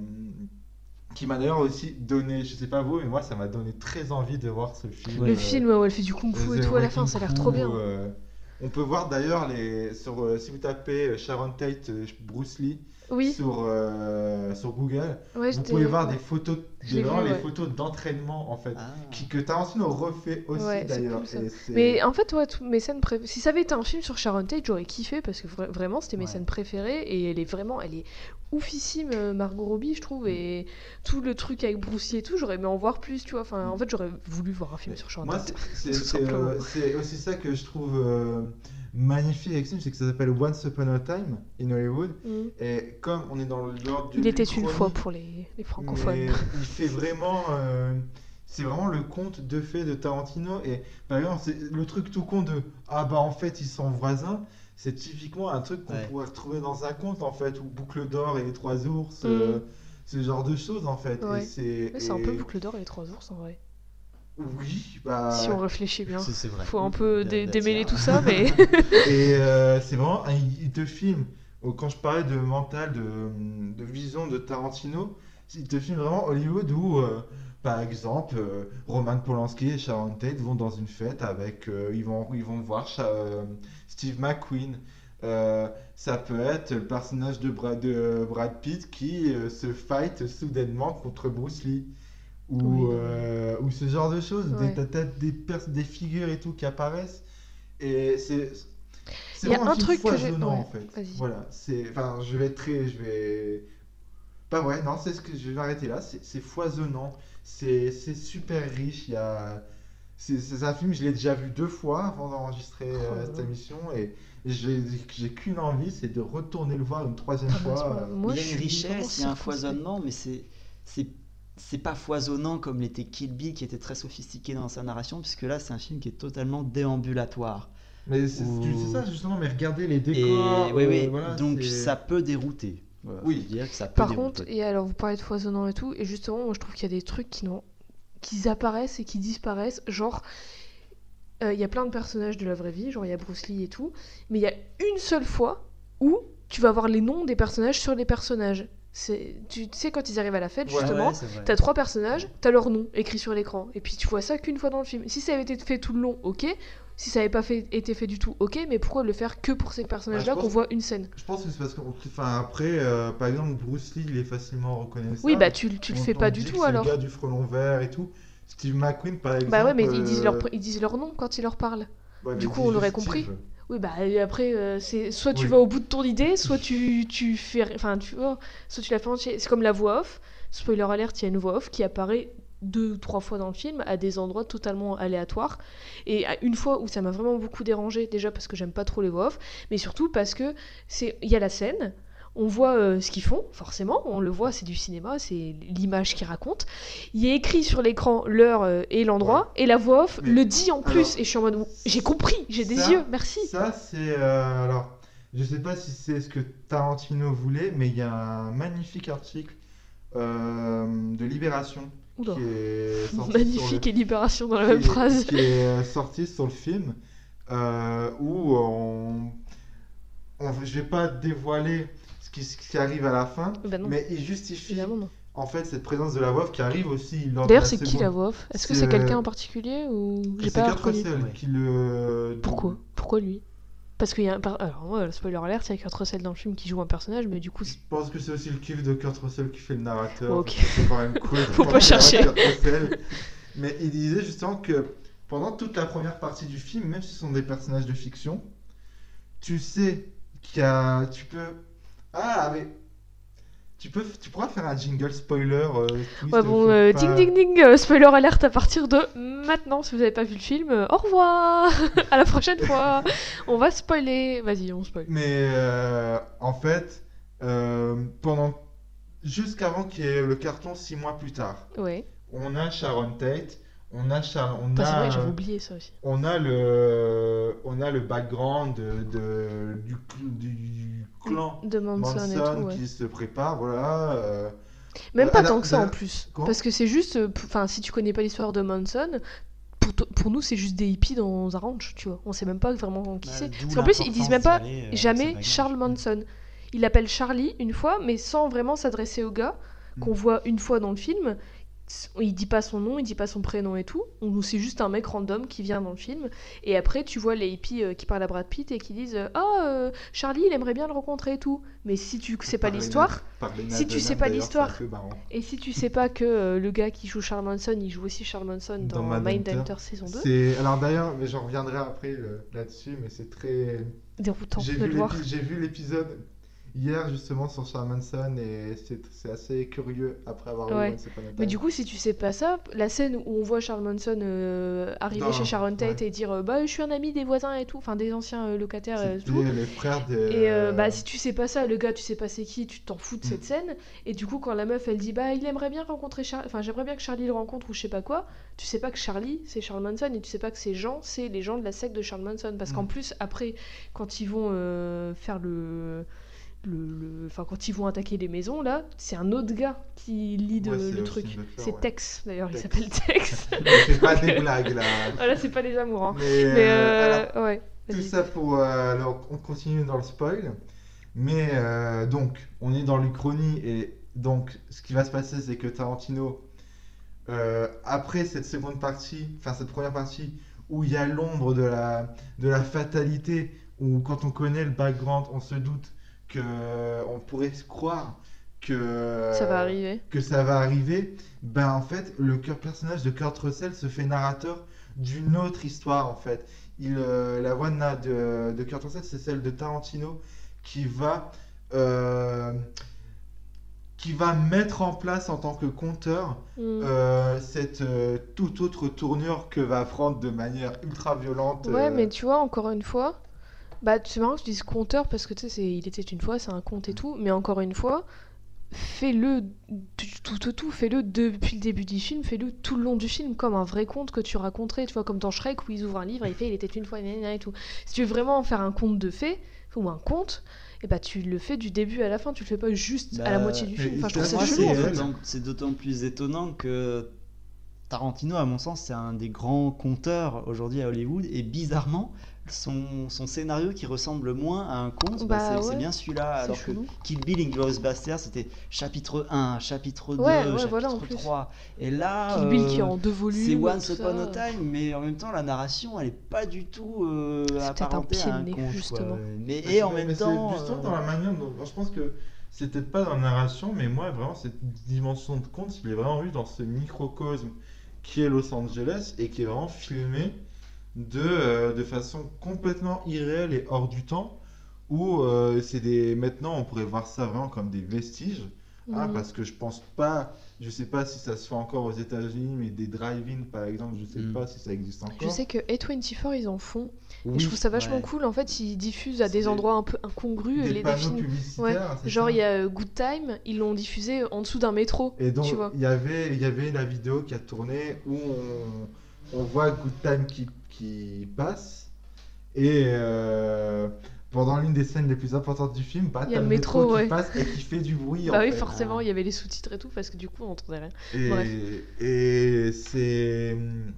qui m'a d'ailleurs aussi donné, je sais pas vous, mais moi ça m'a donné très envie de voir ce film. Le euh, film où elle fait du kung fu et The tout à la fin, Wrecking ça a l'air trop Crew, bien. euh, on peut voir d'ailleurs les sur euh, si vous tapez euh, Sharon Tate euh, Bruce Lee Oui. sur euh, sur Google, Ouais, vous j'étais- pouvez voir des photos, Je des, l'ai vraiment vu, les ouais. photos d'entraînement en fait, Ah. qui, que Tarantino refait aussi Ouais, c'est d'ailleurs. cool, ça. Et c'est- Mais en fait, ouais, toutes mes scènes préférées. Si ça avait été un film sur Sharon Tate, j'aurais kiffé parce que vra- vraiment, c'était mes Ouais. scènes préférées et elle est vraiment, elle est oufissime, euh, Margot Robbie, je trouve. Et tout le truc avec Bruce Lee et tout, j'aurais aimé en voir plus, tu vois. Enfin, en fait, j'aurais voulu voir un film sur Sharon Moi, Tate. c'est- c'est tout c'est, simplement. euh, c'est aussi ça que je trouve euh, magnifique avec ce film, c'est que ça s'appelle Once Upon a Time in Hollywood. Mhm. Et comme on est dans l'ordre du Il était une l'Uchronie, fois pour les, les francophones. mais il fait vraiment. euh, c'est vraiment le conte de fées de Tarantino. Et par exemple, c'est le truc tout con de ah bah en fait ils sont voisins. C'est typiquement un truc qu'on Ouais. pourrait retrouver dans un conte en fait, ou Boucle d'or et les trois ours, Mhm. euh, ce genre de choses en fait. Ouais. Et c'est Ouais, c'est un peu et- Boucle d'or et les trois ours en vrai. Oui, bah. Si on réfléchit bien. C'est c'est vrai. Faut un peu dé- That's démêler it. tout ça, mais. Et euh, c'est vraiment un il te filme. Oh, quand je parlais de mental, de, de vision de Tarantino, il te filme vraiment Hollywood où, euh, par exemple, euh, Roman Polanski et Sharon Tate vont dans une fête avec, euh, ils vont, ils vont voir Sha- euh, Steve McQueen. Euh, ça peut être le personnage de Brad, de Brad Pitt qui euh, se fight soudainement contre Bruce Lee. Ou, Oui. euh, ou ce genre de choses. Ouais. Des, t'as, t'as des, pers- des figures et tout qui apparaissent. Et c'est. C'est Il y a vraiment un film truc que j'ai- foisonnant ouais, en fait. vas-y. Voilà, c'est. Enfin, je vais être très. Je vais. Pas vrai, non, c'est ce que je vais m'arrêter là. C'est, c'est foisonnant. C'est, c'est super riche. Il y a. C'est, c'est un film, je l'ai déjà vu deux fois avant d'enregistrer euh, Oh là cette là. émission. Et j'ai, j'ai qu'une envie, c'est de retourner le voir une troisième Ah bah, c'est fois. pas- euh, Moi, il y je a une suis richesse, vraiment il y a un circonspect. foisonnement, mais c'est c'est c'est pas foisonnant comme l'était Kill Bill, qui était très sophistiqué dans sa narration, puisque là, c'est un film qui est totalement déambulatoire. Mais c'est, Ouh. tu- c'est ça justement, mais regardez les Et décors. oui, euh, oui, voilà, donc c'est- ça peut dérouter. Voilà, Oui. faut dire que ça peut Par dérouter. contre, et alors vous parlez de foisonnant et tout, et justement, moi je trouve qu'il y a des trucs qui n'ont, qui apparaissent et qui disparaissent. Genre, euh, il y a plein de personnages de la vraie vie, genre il y a Bruce Lee et tout, mais il y a une seule fois où tu vas voir les noms des personnages sur les personnages. C'est, tu sais, quand ils arrivent à la fête, Ouais, justement, Ouais, c'est vrai. t'as trois personnages, t'as leur nom écrit sur l'écran, et puis tu vois ça qu'une fois dans le film. Si ça avait été fait tout le long, ok. Si ça avait pas fait, été fait du tout, ok. Mais pourquoi le faire que pour ces personnages-là Ouais, je qu'on pense- voit une scène? Je pense que c'est parce que, enfin, après, euh, par exemple, Bruce Lee, il est facilement reconnaissable. Oui, bah tu, tu le On- fais on pas dit du que tout c'est alors. le gars du frelon vert et tout. Steve McQueen, par exemple. Bah ouais, mais ils disent, leur, euh, pr- ils disent leur nom quand ils leur parlent. ouais, du mais coup, il dit on aurait juste compris. Steve. Oui, bah et après, euh, c'est soit tu Oui. vas au bout de ton idée, soit tu, tu fais. Enfin, tu vois, soit tu la fais entière. C'est comme la voix off. Spoiler alert, il y a une voix off qui apparaît deux ou trois fois dans le film à des endroits totalement aléatoires. Et à une fois où ça m'a vraiment beaucoup dérangé, déjà parce que j'aime pas trop les voix off, mais surtout parce que c'est il y a la scène. On voit euh, ce qu'ils font, forcément, on le voit, c'est du cinéma, c'est l'image qui raconte. Il est écrit sur l'écran l'heure euh, et l'endroit, et la voix off Mais- le dit en plus, alors, et je suis en mode, j'ai compris, j'ai des ça- yeux, merci. Ça, c'est. euh, alors, je sais pas si c'est ce que Tarantino voulait, mais il y a un magnifique article euh, de Libération Oula. qui est sorti Magnifique sur et libération dans le, la même qui est- phrase. qui est euh, sorti sur le film euh, où on, on- je vais pas dévoiler ce qui, ce qui arrive à la fin, Bah non, mais il justifie évidemment non. en fait cette présence de la voix off qui arrive aussi lors de D'ailleurs, la c'est qui seconde- la voix off? Est-ce que C'est, c'est quelqu'un euh, en particulier ou j'ai C'est pas Kurt reconnu? Russell Ouais. qui le. Pourquoi? Pourquoi lui? Parce qu'il y a un. par- Alors, moi, spoiler alert, il y a Kurt Russell dans le film qui joue un personnage, mais du coup, Je c'est- pense que c'est aussi le kiff de Kurt Russell qui fait le narrateur. Ok. parce que C'est quand même cool. de Faut pas voir chercher. Kurt Russell. Mais il disait justement que pendant toute la première partie du film, même si ce sont des personnages de fiction, tu sais qu'il y a. Tu peux. Ah, mais. Tu, peux, tu pourras faire un jingle spoiler. euh, twist, ouais, bon, faut euh, pas- ding ding ding, euh, spoiler alert à partir de maintenant. Si vous avez pas vu le film, euh, au revoir, à la prochaine fois. On va spoiler. Vas-y, on spoil. Mais euh, en fait, euh, pendant. Jusqu'avant qu'il y ait le carton six mois plus tard, Ouais. on a Sharon Tate, on a Char- on Putain, c'est a, vrai, j'avais oublié ça aussi. on a le, on a le background de, de- du, cl- du clan De Manson, et Manson tout, ouais. qui se prépare, voilà. euh, Même Euh, pas alors, tant que ça en d'ailleurs- plus. Quoi Parce que c'est juste. euh, p- Enfin, si tu connais pas l'histoire de Manson, pour, to- pour nous, c'est juste des hippies dans un ranch, tu vois. On sait même pas vraiment qui Bah, c'est. d'où Parce qu'en plus, ils disent même pas l'importance d'y aller, euh, avec ce jamais bagage. Charles Manson. Il l'appelle Charlie une fois, mais sans vraiment s'adresser au gars qu'on Mm. voit une fois dans le film. Il dit pas son nom, il dit pas son prénom et tout. On- C'est juste un mec random qui vient dans le film. Et après, tu vois les hippies euh, qui parlent à Brad Pitt et qui disent euh, Ah, euh, Charlie, il aimerait bien le rencontrer et tout. Mais si tu sais pas par les l'histoire, nains- par les nains si de tu sais nains, pas d'ailleurs, l'histoire, c'est un peu marrant. et si tu sais pas que euh, le gars qui joue Charles Manson, il joue aussi Charles Manson dans, Dans Mindhunter Mindhunter. saison deux. C'est... Alors d'ailleurs, mais j'en reviendrai après euh, là-dessus, mais c'est très. Déroutant J'ai de vu, le voir. l'épi- j'ai vu l'épisode hier justement sur Charles Manson et c'est, c'est assez curieux après avoir vu Ouais. Once Upon a Time. Mais du coup, si tu sais pas ça, la scène où on voit Charles Manson euh, arriver Non, chez Sharon Tate ouais. et dire euh, bah je suis un ami des voisins et tout, enfin des anciens euh, locataires euh, C'était tout. les frères de. Et euh, bah si tu sais pas ça, le gars tu sais pas c'est qui, tu t'en fous de Mm. cette scène. Et du coup quand la meuf elle dit bah il aimerait bien rencontrer Charlie, enfin j'aimerais bien que Charlie le rencontre ou je sais pas quoi, tu sais pas que Charlie c'est Charles Manson et tu sais pas que ces gens c'est les gens de la secte de Charles Manson parce Mm. qu'en plus après quand ils vont euh, faire le le, le- enfin quand ils vont attaquer les maisons là, c'est un autre gars qui lead Ouais, euh, c'est le aussi truc. une autre fleur, C'est ouais. Tex d'ailleurs, il Tex. s'appelle Tex. Ne fais pas des blagues là. Voilà, c'est pas des amours hein. Mais, Mais euh, euh, ouais. Tout vas-y. ça pour. euh, alors, on continue dans le spoil. Mais euh, donc, on est dans l'Uchronie et donc, ce qui va se passer, c'est que Tarantino, euh, après cette seconde partie, enfin cette première partie, où il y a l'ombre de la, de la fatalité, où quand on connaît le background, on se doute que euh, on pourrait se croire que Ça va arriver. que ça va arriver, ben en fait le cœur personnage de Kurt Russell se fait narrateur d'une autre histoire en fait. Il, euh, la voix de, na- de, de Kurt Russell, c'est celle de Tarantino qui va euh, qui va mettre en place en tant que conteur Mm. euh, cette euh, toute autre tournure que va prendre de manière ultra violente. Ouais, euh, mais tu vois, encore une fois, bah, c'est marrant que tu dises conteur parce que tu sais, c'est il était une fois, c'est un conte et tout, mais encore une fois, fais-le tout, tout, tout, tout, fais-le depuis le début du film, fais-le tout le long du film, comme un vrai conte que tu raconterais, tu vois, comme dans Shrek où ils ouvrent un livre et il fait il était une fois, gna, gna, gna, et tout. Si tu veux vraiment faire un conte de fées, ou un conte, et bah tu le fais du début à la fin, tu le fais pas juste à la Bah, moitié du film. Enfin, je trouve pour ça Moi, chelou en c'est fait. d'autant- c'est d'autant plus étonnant que Tarantino, à mon sens, c'est un des grands conteurs aujourd'hui à Hollywood, et bizarrement, son, son scénario qui ressemble moins à un conte, bah, Bah c'est ouais, c'est bien celui-là, c'est alors que chelou. Kill Bill, Inglourious Basterds, c'était chapitre un, chapitre deux, Ouais, ouais, chapitre voilà, en plus. trois, et là, Kill Bill euh, qui est en deux volumes. c'est Once tout Upon ça. a Time, mais en même temps, la narration, elle est pas du tout euh, C'est peut-être un apparentée pied à de un nez, conte, quoi. justement. Mais, Mais et en c'est- même mais temps... c'est justement euh, dans la manière dont je pense que c'est peut-être pas dans la narration, mais moi vraiment cette dimension de conte, je l'ai vraiment vu dans ce microcosme qui est Los Angeles et qui est vraiment filmé de, euh, de façon complètement irréelle et hors du temps, où euh, c'est des maintenant on pourrait voir ça vraiment comme des vestiges, hein, Mhm. parce que je pense pas, je sais pas si ça se fait encore aux États-Unis, mais des drive-in par exemple, je sais Mm. pas si ça existe encore. Je sais que A vingt-quatre ils en font. Et Oui, je trouve ça vachement ouais. cool. En fait, ils diffusent à C'est des des- endroits un peu incongrus des les, des panneaux films. publicitaires, Ouais. c'est Genre, ça il y a euh, Good Time, ils l'ont diffusé en dessous d'un métro. Et donc, tu vois. il y avait, il y avait la vidéo qui a tourné où on, on voit Good Time qui, qui passe. Et euh, pendant l'une des scènes les plus importantes du film, bah, Il y a t'as le le métro, métro, qui ouais. passe et qui fait du bruit. Bah en oui, fait. forcément, il y avait les sous-titres et tout, parce que du coup, on entendait rien. Et, Bref. et c'est.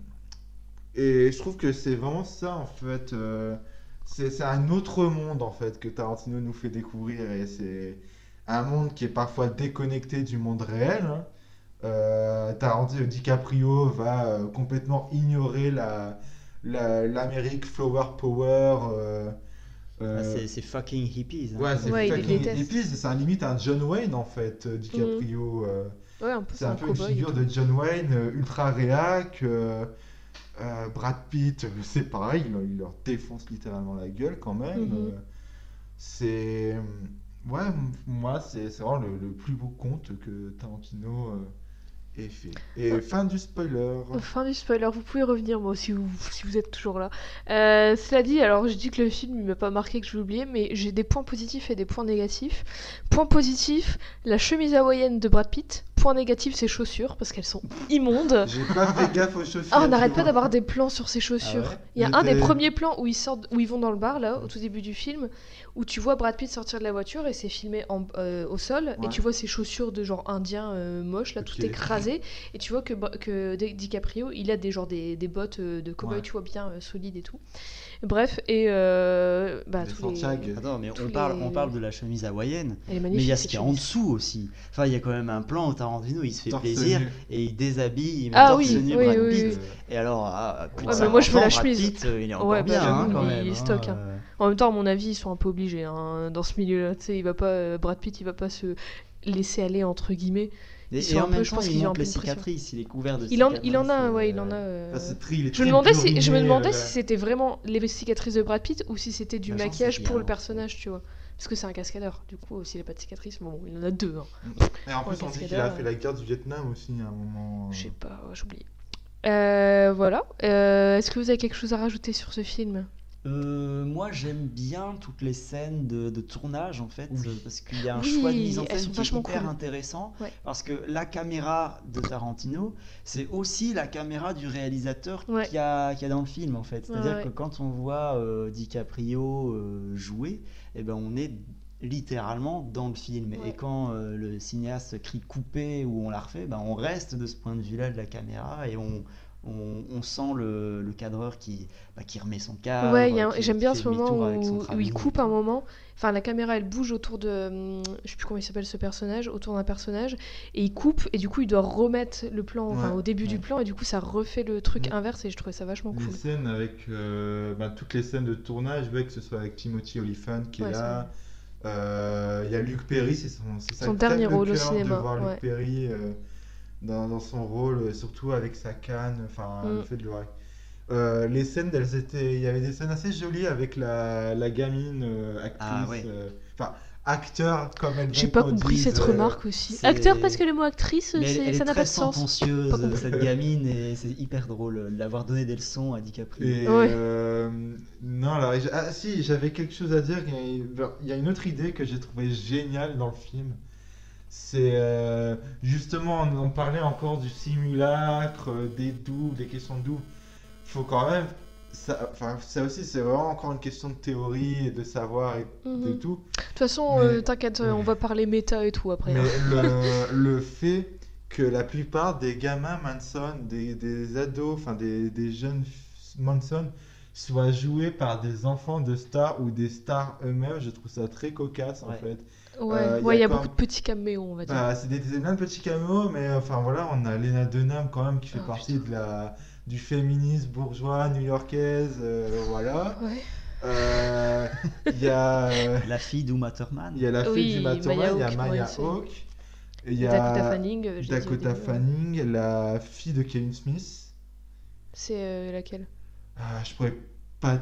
Et je trouve que c'est vraiment ça, en fait. euh, c'est c'est un autre monde, en fait, que Tarantino nous fait découvrir. Et c'est un monde qui est parfois déconnecté du monde réel, hein. Euh, Tarantino, DiCaprio va euh, complètement ignorer la, la- l'Amérique Flower Power. euh, Ah, euh, c'est c'est fucking hippies. hein. ouais, c'est Ouais, il les fucking déteste. hippies. C'est un limite un John Wayne, en fait, euh, DiCaprio. euh, Ouais, un peu, c'est un peu une cow-boy et figure tout. de John Wayne, euh, ultra réac. euh, euh, Brad Pitt, euh, c'est pareil, il, il leur défonce littéralement la gueule quand même. Mhm. euh, c'est. Ouais, m- moi, c'est c'est vraiment le, le plus beau conte que Tarantino euh, ait fait. Et fin du spoiler. Fin du spoiler, vous pouvez revenir moi si vous, si vous êtes toujours là. Euh, cela dit, alors je dis que le film il m'a pas marqué, que je l'ai oublié, mais j'ai des points positifs et des points négatifs. Point positif, la chemise hawaïenne de Brad Pitt. Point négatif, ses chaussures, parce qu'elles sont immondes. J'ai pas fait gaffe aux chaussures. Ah, on n'arrête tu pas vois. d'avoir des plans sur ses chaussures. Ah ouais Il y a un des J'étais- premiers plans où ils sortent, où ils vont dans le bar là, au tout début du film, où tu vois Brad Pitt sortir de la voiture et c'est filmé en- euh, au sol, et Ouais. tu vois ses chaussures de genre indien euh, moche là, tout Ok. écrasé, et tu vois que, Bra- que Di- DiCaprio, il a des genre des, des bottes euh, de cowboy, Ouais. tu vois bien euh, solides et tout. Bref, et euh, bah Des tous les... Santiago. Attends, mais Tous on parle, les- on parle de la chemise hawaïenne, Elle est mais magnifique. il y a ce cette qu'il y a en chemise. dessous aussi. Enfin, il y a quand même un plan où Tarantino, il se fait Torse plaisir nu. et il déshabille, il met Ah torse oui, nu oui, Brad oui, Pitt. oui. Et alors, ah, plus de Ouais, mais moi, je veux cinquante la ans, Brad chemise. Pitt, euh, il est encore Ouais, bah, bien, hein, j'avoue, quand il même. est hein, stock, hein. euh. En même temps, à mon avis, ils sont un peu obligés hein, dans ce milieu-là. Tu sais, il va pas, euh, Brad Pitt, il va pas se laisser aller entre guillemets. Et, Ils sont et un en peu- même je temps, pense il qu'ils ont un montre peu les une pression. cicatrices, il est couvert de Il en, cicatrices. il en a, euh, ouais, il en a. euh, Enfin, c'est très- il est Je me très demandais si, je me buriné, demandais euh, si c'était vraiment les cicatrices de Brad Pitt ou si c'était du Bah, j'en sais maquillage rien, pour le en personnage, tu vois. Parce que c'est un cascadeur. Du coup, s'il a pas de cicatrices, bon, il en a deux. Hein. Et en Ouais, plus, on dit qu'il cascadeur, a fait la guerre du Vietnam aussi à un moment. Je sais pas, ouais, j'ai oublié. Euh, voilà. Euh, Est-ce que vous avez quelque chose à rajouter sur ce film? Euh, moi, j'aime bien toutes les scènes de, de tournage en fait, Oui. euh, parce qu'il y a un Oui, choix de mise en elles scène sont qui est vachement hyper cool. intéressant, Ouais. parce que la caméra de Tarantino, c'est aussi la caméra du réalisateur Ouais. qui a, qui a dans le film en fait. C'est-à-dire Ouais, ouais. que quand on voit euh, DiCaprio euh, jouer, eh ben, on est littéralement dans le film. Ouais. Et quand euh, le cinéaste crie coupé ou on la refait, ben, on reste de ce point de vue-là de la caméra et on On, on sent le, le cadreur qui, bah, qui remet son cadre. Ouais, il y a un- qui j'aime bien fait ce moment demi-tour avec son où, où travelling il et coupe tout. un moment. Enfin, la caméra elle bouge autour de. hum, Je sais plus comment il s'appelle ce personnage, autour d'un personnage. Et il coupe, et du coup il doit remettre le plan enfin, Ouais, au début du ouais. plan, et du coup ça refait le truc Mm. inverse, et je trouvais ça vachement Les cool. scènes avec euh, bah, toutes les scènes de tournage, ouais, que ce soit avec Timothy Olyphant qui est Ouais, là, euh, il y a Luc Perry, c'est son, c'est ça Son qui tape dernier le rôle au cœur cinéma, de voir ouais. Luc Perry euh, dans, dans son rôle, euh, surtout avec sa canne, enfin Mm. le fait de le voir. Euh, les scènes, elles étaient, il y avait des scènes assez jolies avec la, la gamine euh, actrice, Ah, ouais. euh, enfin acteur comme elle J'ai veut pas qu'on compris dise, cette euh, remarque aussi. c'est- Acteur, parce que le mot actrice, Mais elle, c'est- elle ça est n'a pas très de sens. sentencieuse, Pas compris. cette gamine, et c'est hyper drôle euh, de l'avoir donné des leçons à DiCaprio. Et Ouais. euh, non, alors, j'- ah si, j'avais quelque chose à dire. Il y a- il y a une autre idée que j'ai trouvée géniale dans le film. C'est euh, justement, on, on parlait encore du simulacre, euh, des doubles, des questions de double. Il faut quand même, ça, enfin, ça aussi, c'est vraiment encore une question de théorie et de savoir et de Mhm. tout. De toute façon, Mais- euh, t'inquiète, euh, on va parler méta et tout après. Mais hein. le, le fait que la plupart des gamins Manson, des, des ados, enfin des, des jeunes f- Manson, soient joués par des enfants de stars ou des stars eux-mêmes, je trouve ça très cocasse en Ouais. fait. Ouais, Euh, ouais, il y a quand beaucoup de petits caméos, on va dire. Bah, c'est des, des- plein de petits caméos, mais enfin voilà, on a Lena Dunham quand même qui fait Oh, partie de la, du féminisme bourgeois new-yorkaise, euh, voilà. Ouais. Euh, Il y a, euh, La fille d'Uma Thurman. il y a la fille Oui, du Matterhorn, Maya il y a Hawke, Maya ouais, c'est- Hawke, et il y a Dakota Fanning, euh, je l'ai dit au Dakota début, ouais. Fanning, la fille de Kevin Smith. C'est euh, laquelle Ah, je pourrais pas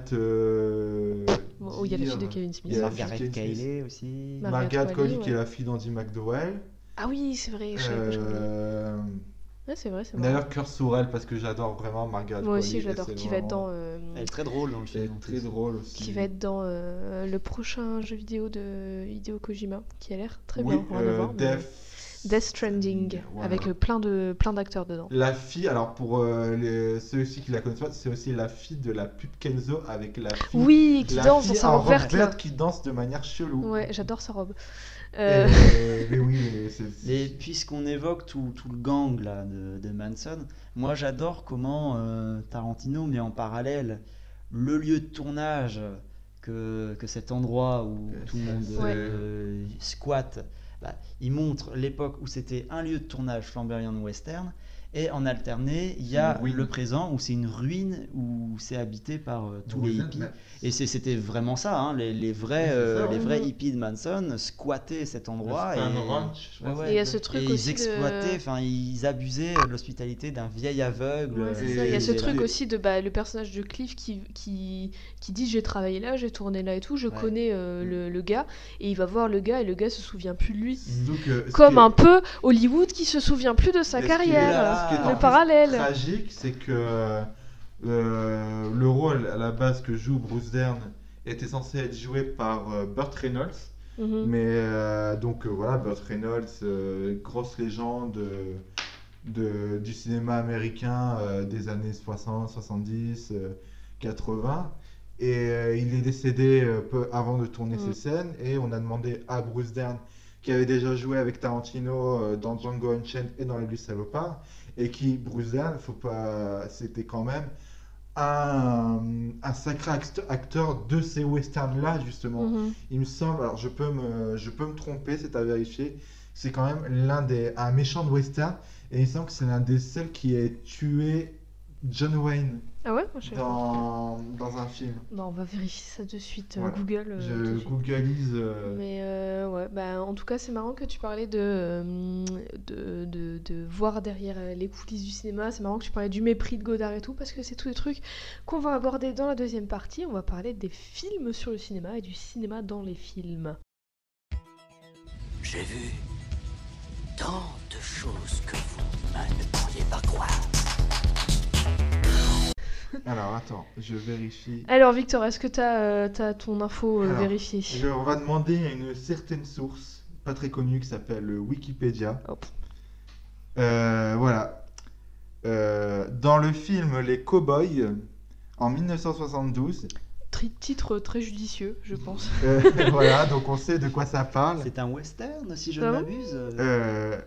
te. Bon, oh, il y a la dire. fille de Kevin Il Smith. y a la Margaret fille de Kevin Cayley aussi. Mar- Margaret Margaret Qualley, Qualley, qui est ouais. la fille d'Andy McDowell. Ah oui, c'est vrai, je savais pas, je savais pas. Euh, Ouais, c'est vrai, c'est vrai. D'ailleurs, cœur sur elle parce que j'adore vraiment Margaret Moi aussi, Qualley, je et l'adore. c'est Qui va être vraiment- dans, euh, Elle est très drôle dans le Elle film. est en très plus. drôle aussi. qui va être dans euh, le prochain jeu vidéo de Hideo Kojima, qui a l'air très Oui, bien. Rien à euh, voir, mais- Death- Death Stranding, Voilà. avec euh, plein de plein d'acteurs dedans. La fille, alors pour euh, les- ceux-ci qui la connaissent pas, c'est aussi la fille de la pute Kenzo avec la fille. Oui, qui la danse dans fille sa en robe verte là. qui danse de manière chelou. Ouais, j'adore sa robe. Et- Euh, mais oui, mais c'est. Et puisqu'on évoque tout, tout le gang là, de, de Manson, moi j'adore comment euh, Tarantino met en parallèle le lieu de tournage que, que cet endroit où tout le monde Ouais. euh, squatte. Bah, il montre l'époque où c'était un lieu de tournage flambérian western, et en alterné, il y a Une ruine. le présent où c'est une ruine où c'est habité par euh, tous les Vous hippies. êtes- Et c'est- c'était vraiment ça, hein, les, les vrais, Oui, c'est euh, ça, les ouais, vrais ouais. hippies de Manson squattaient cet endroit. C'était un et... ranch, je Ouais, pense. ouais. Et il y a ce truc Et ils aussi de- exploitaient, enfin ils abusaient de l'hospitalité d'un vieil aveugle. Ouais, c'est Et- ça. Il y a ce et- truc et- aussi de bah, le personnage de Cliff qui, qui, qui dit j'ai travaillé là, j'ai tourné là et tout, je Ouais. connais euh, le, le gars, et il va voir le gars et le gars se souvient plus de lui. Donc, euh, ce Comme qui est- un peu Hollywood qui se souvient plus de sa Mais ce qui est- carrière. ce qui est Le en plus parallèle. tragique, c'est que euh, le, le rôle à la base que joue Bruce Dern était censé être joué par euh, Burt Reynolds. Mhm. Mais euh, donc euh, voilà, Burt Reynolds, euh, grosse légende euh, de, du cinéma américain euh, des années soixante, soixante-dix, euh, quatre-vingts. Et euh, il est décédé euh, peu avant de tourner Mm. ces scènes. Et on a demandé à Bruce Dern, qui avait déjà joué avec Tarantino euh, dans Django Unchained et dans Les Loups Salopards, et qui, Bruce Dern, faut pas, c'était quand même un, un sacré act- acteur de ces westerns-là, justement. Mhm. Il me semble, alors je peux me, je peux me tromper, c'est à vérifier, c'est quand même l'un des, un méchant de western, et il me semble que c'est l'un des seuls qui a tué John Wayne Ah ouais, moi, je sais pas. dans, dans un film. Non, on va vérifier ça de suite. euh, Voilà. Google. euh, tout Je de suite. googleise. euh, Mais euh, ouais, bah, en tout cas, c'est marrant que tu parlais de, euh, de, de, de voir derrière euh, les coulisses du cinéma. C'est marrant que tu parlais du mépris de Godard et tout, parce que c'est tous les trucs qu'on va aborder dans la deuxième partie. On va parler des films sur le cinéma et du cinéma dans les films. J'ai vu tant de choses que vous ne pourriez pas croire. Alors attends, je vérifie. Alors, Victor, est-ce que tu as ton info euh, Alors, vérifiée? Je- on va demander à une certaine source, pas très connue, qui s'appelle Wikipédia. Hop. Euh, voilà. Euh, dans le film Les Cowboys, en mille neuf cent soixante-douze, Tri- titre très judicieux, je pense. euh, voilà, donc on sait de quoi ça parle. C'est un western, si je ne Ah bon m'abuse. Euh,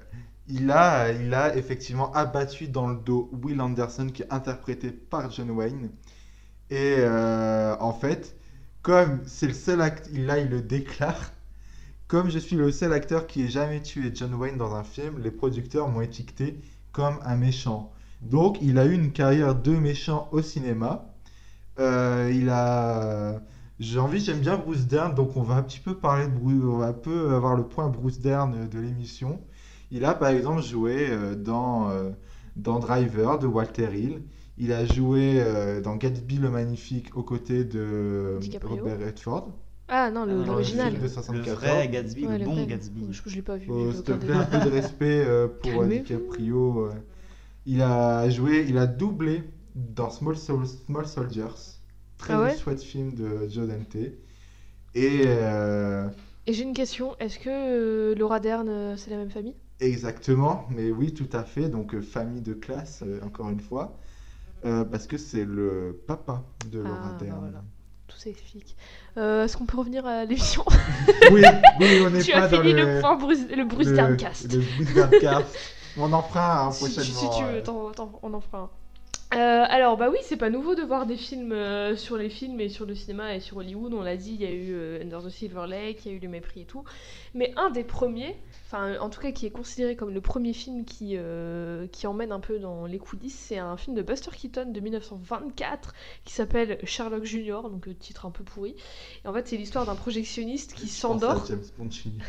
il a, il a effectivement abattu dans le dos Will Anderson, qui est interprété par John Wayne. Et euh, en fait, comme c'est le seul acte, là il le déclare, comme je suis le seul acteur qui ait jamais tué John Wayne dans un film, les producteurs m'ont étiqueté comme un méchant. Donc il a eu une carrière de méchant au cinéma. Euh, il a, j'ai envie, j'aime bien Bruce Dern, donc on va un petit peu parler de Bruce, on va un peu avoir le point Bruce Dern de l'émission. Il a par exemple joué euh, dans, euh, dans Driver de Walter Hill. Il a joué euh, dans Gatsby le Magnifique aux côtés de DiCaprio. Robert Redford. Ah non, le- Ah, Dans le l'original. film de Le soixante-quatorze. vrai Gatsby, Ouais, le bon vrai. Gatsby. Je, je l'ai pas vu. Oh, j'ai s'il te aucun plaît, un peu de respect euh, pour euh, Calmez-vous. DiCaprio. euh. Il a joué, il a doublé dans Small, Sol- Small Soldiers, très Ah ouais chouette film de Joe Dante. Et euh, Et j'ai une question, est-ce que euh, Laura Dern, euh, c'est la même famille? exactement, mais oui, tout à fait. Donc euh, famille de classe, euh, encore une fois, euh, parce que c'est le papa de Laura Ah, bah Dern. voilà. Tout s'explique. Euh, est-ce qu'on peut revenir à l'émission? Oui, oui, on n'est Tu pas as dans fini le, le point Bruce, le Bruce le- Derncast. le Bruce Dern cast. On en fera un Si, si- prochainement. si tu euh. veux, attends, attends, on en fera un. Euh, alors, bah oui, c'est pas nouveau de voir des films euh, sur les films et sur le cinéma et sur Hollywood. On l'a dit, il y a eu euh, Under the Silver Lake, il y a eu Le Mépris et tout. Mais un des premiers, enfin, en tout cas, qui est considéré comme le premier film qui, euh, qui emmène un peu dans les coulisses, c'est un film de Buster Keaton de mille neuf cent vingt-quatre qui s'appelle Sherlock Junior, donc euh, titre un peu pourri. Et en fait, c'est l'histoire d'un projectionniste qui Je pense s'endort. à James Bond Junior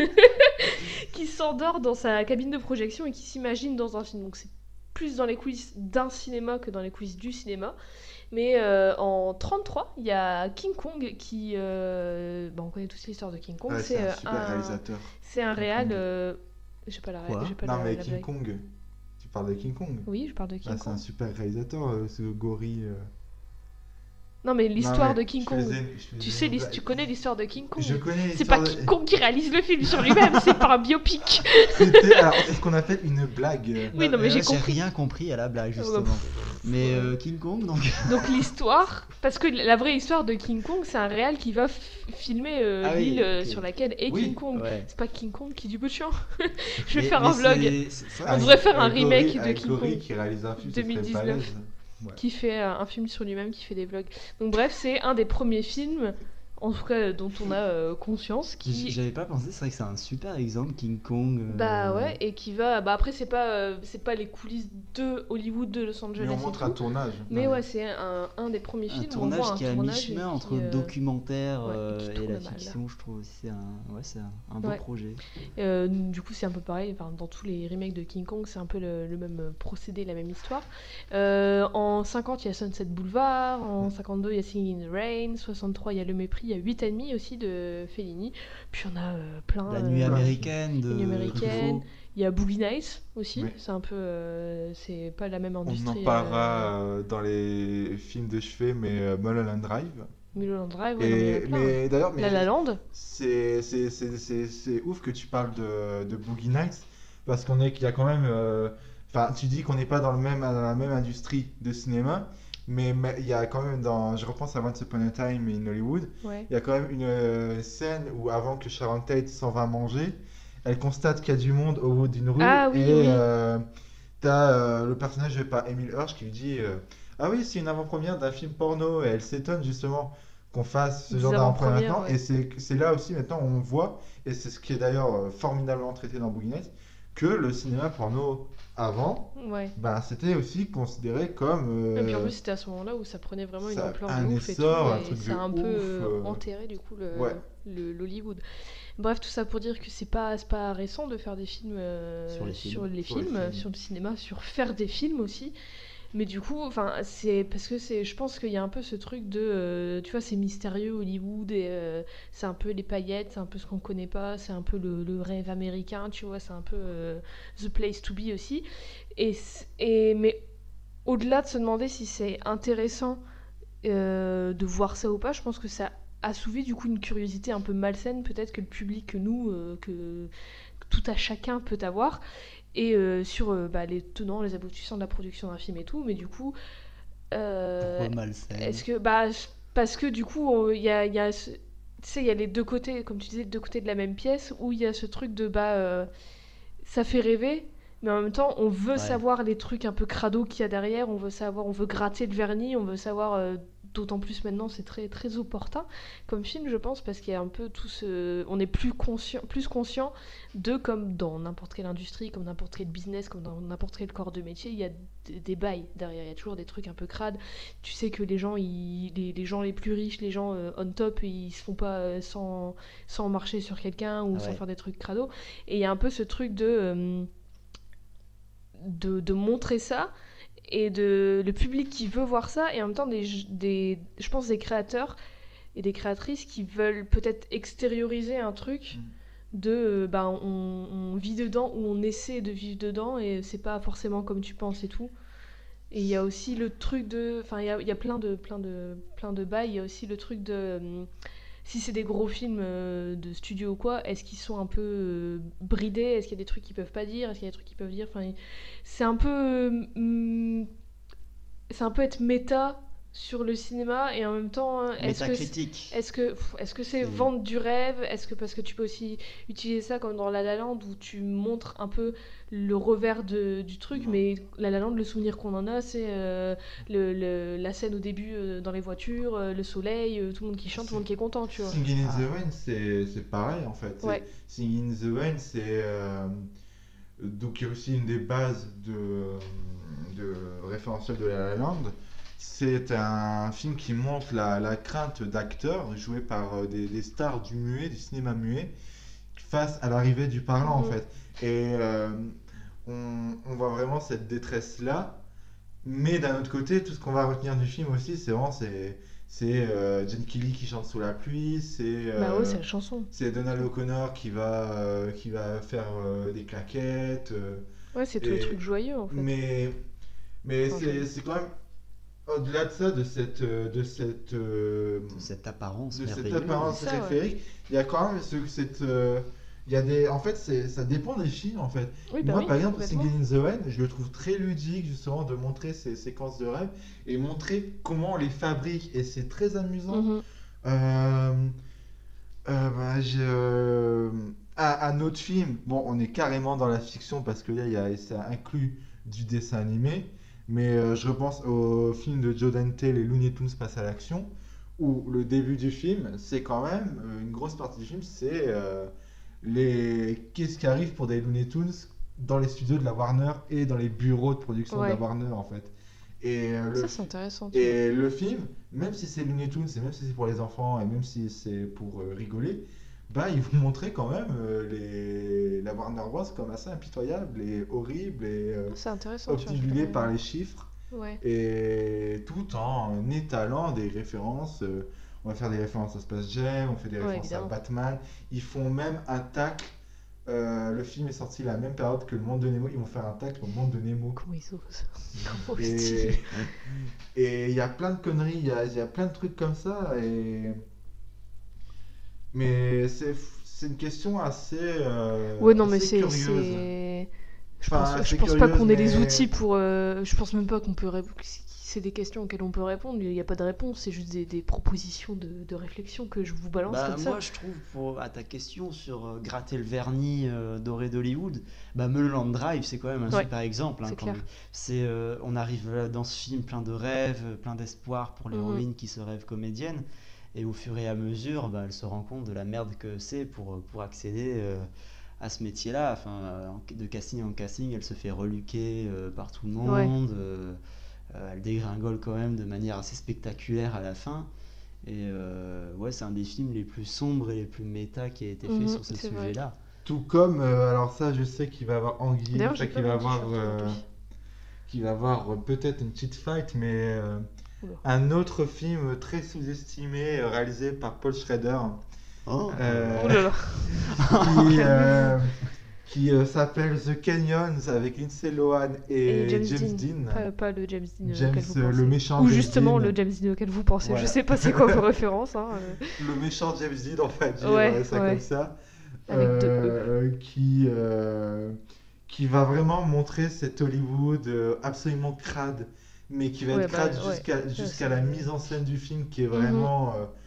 qui s'endort dans sa cabine de projection et qui s'imagine dans un film. Donc c'est plus dans les coulisses d'un cinéma que dans les coulisses du cinéma. Mais euh, en trente-trois, il y a King Kong qui... euh, bah, on connaît tous l'histoire de King Kong. Ouais, c'est c'est un euh, super un, réalisateur. c'est un King réal... Kong. euh, J'ai pas la, Quoi j'ai pas Non, la, mais la King blague. Kong. Tu parles de King Kong? Oui, je parle de King Ah, c'est Kong. un super réalisateur, euh, ce gorille. euh. Non, mais l'histoire Non, mais de King je Kong. faisais- je faisais Tu sais, une l'his- blague. tu connais l'histoire de King Kong. Je connais C'est pas l'histoire de- King Kong qui réalise le film sur lui-même, c'est pas un biopic. C'était alors ce qu'on appelle une blague. euh. Oui, non, mais Euh, j'ai compris. rien compris à la blague, Oh, justement. bah, Mais euh, King Kong, donc. Donc l'histoire, parce que la vraie histoire de King Kong, c'est un réal qui va f- filmer euh, Ah oui, l'île euh, ok. sur laquelle est Oui, King Kong. ouais. C'est pas King Kong qui dit bout de chien. Je vais Mais- faire mais un vlog c'est- c'est- c'est- On devrait faire un gorille- remake de un King gorille Kong. qui réalise un film, ce serait deux mille dix-neuf. balèze. Ouais. qui fait euh, un film sur lui-même, qui fait des vlogs. Donc bref, c'est un des premiers films, en tout cas dont on a euh, conscience, J- qui... J'avais pas pensé, c'est vrai que c'est un super exemple, King Kong. euh, Bah ouais, et qui va... Bah après, c'est pas, euh, c'est pas les coulisses de Hollywood, de Los Angeles Mais on et montre tout. un tournage. Mais Ouais. ouais, c'est un, un des premiers Un films où on tournage voit un qui est à tournage mi-chemin qui, entre euh, documentaire ouais, euh, qui et tourne la mal. fiction, je trouve aussi. C'est un, ouais, c'est un, un beau Ouais. projet. Euh, du coup, c'est un peu pareil. Enfin, dans tous les remakes de King Kong, c'est un peu le, le même procédé, la même histoire. Euh, en cinquante, il y a Sunset Boulevard. En cinquante-deux, il y a Singing in the Rain. soixante-trois, il y a Le Mépris. Il y a huit et demi aussi de Fellini. Puis on a euh, plein. La euh, nuit ouais. américaine de La nuit américaine. Truffaut. Il y a Boogie Nights aussi. Ouais. C'est un peu. euh, c'est pas la même On industrie. en parlera euh, dans les films de chevet, mais euh, Mulholland Drive. Euh, Mulholland Drive. Ouais, non, mais il y en a Et, plein. mais d'ailleurs, mais La La Land. c'est c'est- c'est- c'est- c'est ouf que tu parles de, de Boogie Nights parce qu'on est qu'il y a quand même. euh, Enfin, tu dis qu'on n'est pas dans, le même, dans la même industrie de cinéma, mais mais il y a quand même dans. Je repense à Once Upon a Time in Hollywood. Ouais. Il y a quand même une euh, scène où avant que Sharon Tate s'en va manger, elle constate qu'il y a du monde au bout d'une rue Ah oui, et oui. euh, t'as euh, le personnage joué par Emile Hirsch qui lui dit euh, ah oui, c'est une avant-première d'un film porno et elle s'étonne justement qu'on fasse ce Des genre d'avant-première avant-premières, maintenant ouais. et c'est c'est là aussi maintenant où on voit et c'est ce qui est d'ailleurs euh, formidablement traité dans Boogie Nights que le cinéma porno avant Ouais. bah, c'était aussi considéré comme Et puis en euh, plus, c'était à ce moment-là où ça prenait vraiment une ça- ampleur un de ouf et tout. essor, un Et truc ça de a un peu ouf, euh, euh. enterré du coup le, Ouais. le- l'Hollywood. Bref, tout ça pour dire que c'est pas, c'est pas récent de faire des films euh, Sur les films. sur les Sur les films, films. sur le cinéma, sur faire des films aussi. Mais du coup, enfin, c'est parce que c'est, je pense qu'il y a un peu ce truc de, euh, tu vois, c'est mystérieux Hollywood et euh, c'est un peu les paillettes, c'est un peu ce qu'on connaît pas, c'est un peu le, le rêve américain, tu vois, c'est un peu euh, the place to be aussi. Et, c- et mais au-delà de se demander si c'est intéressant euh, de voir ça ou pas, je pense que ça assouvit du coup une curiosité un peu malsaine, peut-être que le public, que nous, euh, que, que tout à chacun peut avoir, et euh, sur euh, bah, les tenants, les aboutissants de la production d'un film et tout, mais du coup, euh, Pourquoi malsaine est-ce que bah je- parce que du coup on- il y a, il y a ce- tu sais il y a les deux côtés, comme tu disais, les deux côtés de la même pièce, où il y a ce truc de bah euh, ça fait rêver, mais en même temps, on veut Ouais. savoir les trucs un peu crado qu'il y a derrière, on veut savoir, on veut gratter le vernis, on veut savoir, euh, d'autant plus maintenant, c'est très, très opportun comme film, je pense, parce qu'il y a un peu tout ce... On est plus conscient, plus conscient de, comme dans n'importe quelle industrie, comme n'importe quel business, comme dans n'importe quel corps de métier, il y a des, des bails derrière, il y a toujours des trucs un peu crades. Tu sais que les gens, ils, les, les gens les plus riches, les gens euh, on top, ils se font pas euh, sans, sans marcher sur quelqu'un ou Ah sans ouais. faire des trucs crado. Et il y a un peu ce truc de... euh, de, de montrer ça et de le public qui veut voir ça et en même temps des, des je pense des créateurs et des créatrices qui veulent peut-être extérioriser un truc de euh, bah on, on vit dedans ou on essaie de vivre dedans et c'est pas forcément comme tu penses et tout. Et il y a aussi le truc de enfin il y a, il y a plein de plein de plein de bails, il y a aussi le truc de euh, si c'est des gros films euh, de studio ou quoi, est-ce qu'ils sont un peu euh, bridés? Est-ce qu'il y a des trucs qu'ils peuvent pas dire? Est-ce qu'il y a des trucs qu'ils peuvent dire? Enfin, c'est un peu... hum, c'est un peu être méta sur le cinéma et en même temps... hein, est-ce que c'est- Métacritique. est-ce que pff, est-ce que c'est C'est- vendre du rêve? Est-ce que parce que tu peux aussi utiliser ça comme dans La La Land où tu montres un peu le revers de- du truc, mais La La Land, le souvenir qu'on en a, c'est euh, le, le- la scène au début euh, dans les voitures, euh, le soleil, euh, tout le monde qui chante, tout le monde qui est content, tu vois. Singing in the Rain, c'est c'est pareil en fait. C'est- Ouais. Singing in the Rain, c'est. euh, donc, il y a aussi une des bases de, de référentiel de La La Land. C'est un film qui montre la, la crainte d'acteurs joués par euh, des, des stars du muet, du cinéma muet, face à l'arrivée du parlant en Mhm. fait. Et euh, on, on voit vraiment cette détresse-là. Mais d'un autre côté, tout ce qu'on va retenir du film aussi, c'est vraiment c'est, c'est euh, Jen Kelly qui chante sous la pluie, c'est Bah euh, ouais, c'est la chanson. c'est Donald O'Connor qui va, euh, qui va faire euh, des claquettes. euh, Ouais, c'est tout le et- truc joyeux en fait. mais mais Enfin, c'est, je- c'est quand même au-delà de ça, de cette, euh, de cette, euh, De cette apparence de cette merveilleuse. apparence C'est ça, ouais. périphérique, il y a quand même ce, cette, euh, il y a des, en fait, c'est, ça dépend des films en fait. Oui, bah Moi, oui, par exemple, complètement. Singing in the Rain, je le trouve très ludique justement de montrer ces séquences de rêve et montrer comment on les fabrique et c'est très amusant. Mhm. Euh, euh, bah, j'ai, euh, un, un autre film, bon, on est carrément dans la fiction parce que là, il y a, ça inclut du dessin animé, mais euh, je repense au film de Joe Dante, Les Looney Tunes passent à l'action, où le début du film, c'est quand même, euh, une grosse partie du film, c'est euh, les... qu'est-ce qui arrive pour des Looney Tunes dans les studios de la Warner et dans les bureaux de production de la Ouais. Warner en fait. Et euh, le Ça, c'est intéressant. tu vois. et le film, même si c'est Looney Tunes, et même si c'est pour les enfants, et même si c'est pour euh, rigoler, bah ils vont montrer quand même euh, les... la Warner Bros. Comme assez impitoyable et horrible et euh, C'est intéressant. tu vois, obnubilé je par peux- les chiffres, Ouais. et tout en étalant des références. euh, on va faire des références à Space Jam, on fait des Ouais, références évidemment. à Batman. Ils font même un tacle. euh, le film est sorti la même période que Le Monde de Nemo. Ils vont faire un tacle au Monde de Nemo. Comment ils osent? Trop Et stylé. et il y a plein de conneries, il y a, il y a plein de trucs comme ça. Et... Mais c'est c'est une question assez, euh, Ouais, non, mais assez c'est. curieuse. c'est- Je Enfin, pense, je c'est pense pas curieuse, qu'on ait les mais- outils pour. euh, Je pense même pas qu'on peut. ré- C'est des questions auxquelles on peut répondre. Il n'y a pas de réponse, c'est juste des, des propositions de, de réflexion que je vous balance Bah, comme ça. moi, je trouve, pour, à ta question sur euh, gratter le vernis euh, doré d'Hollywood, bah, Mulholland Drive, c'est quand même un Ouais, super exemple. hein, c'est quand clair. même. C'est, euh, on arrive là dans ce film plein de rêves, euh, plein d'espoir pour l'héroïne qui se rêve comédienne. Et au fur et à mesure, bah, elle se rend compte de la merde que c'est pour, euh, pour accéder euh, à ce métier-là. Enfin, euh, en- de casting en casting, elle se fait reluquer euh, par tout le Ouais. monde. euh, euh, elle dégringole quand même de manière assez spectaculaire à la fin. Et euh, ouais, c'est un des films les plus sombres et les plus méta qui a été fait Mhm, sur ce c'est vrai. sujet-là. Tout comme, euh, alors ça, je sais qu'il va avoir Anguille, D'ailleurs, enfin, j'ai qu'il pas va vu le avoir, t-shirt euh, aujourd'hui. qu'il va avoir euh, peut-être une petite fight, mais euh, Oula. un autre film très sous-estimé, euh, réalisé par Paul Schrader, Oh, euh, Oh là là. qui, euh, qui euh, s'appelle The Canyons avec Lindsay Lohan et, Et James, James Dean. Dean. Pas, pas le James Dean James, auquel vous euh, pensez. le méchant Ou James justement Dean. le James Dean auquel vous pensez. Voilà. Je sais pas c'est quoi vos références. Hein. euh. Le méchant James Dean, on va dire Ouais, euh, ça ouais. comme ça, Avec deux E. euh, qui, euh, qui va vraiment montrer cet Hollywood euh, absolument crade, mais qui va Ouais, être bah, crade ouais. jusqu'à Ça, jusqu'à c'est- la mise en scène du film qui est Mhm. vraiment... euh,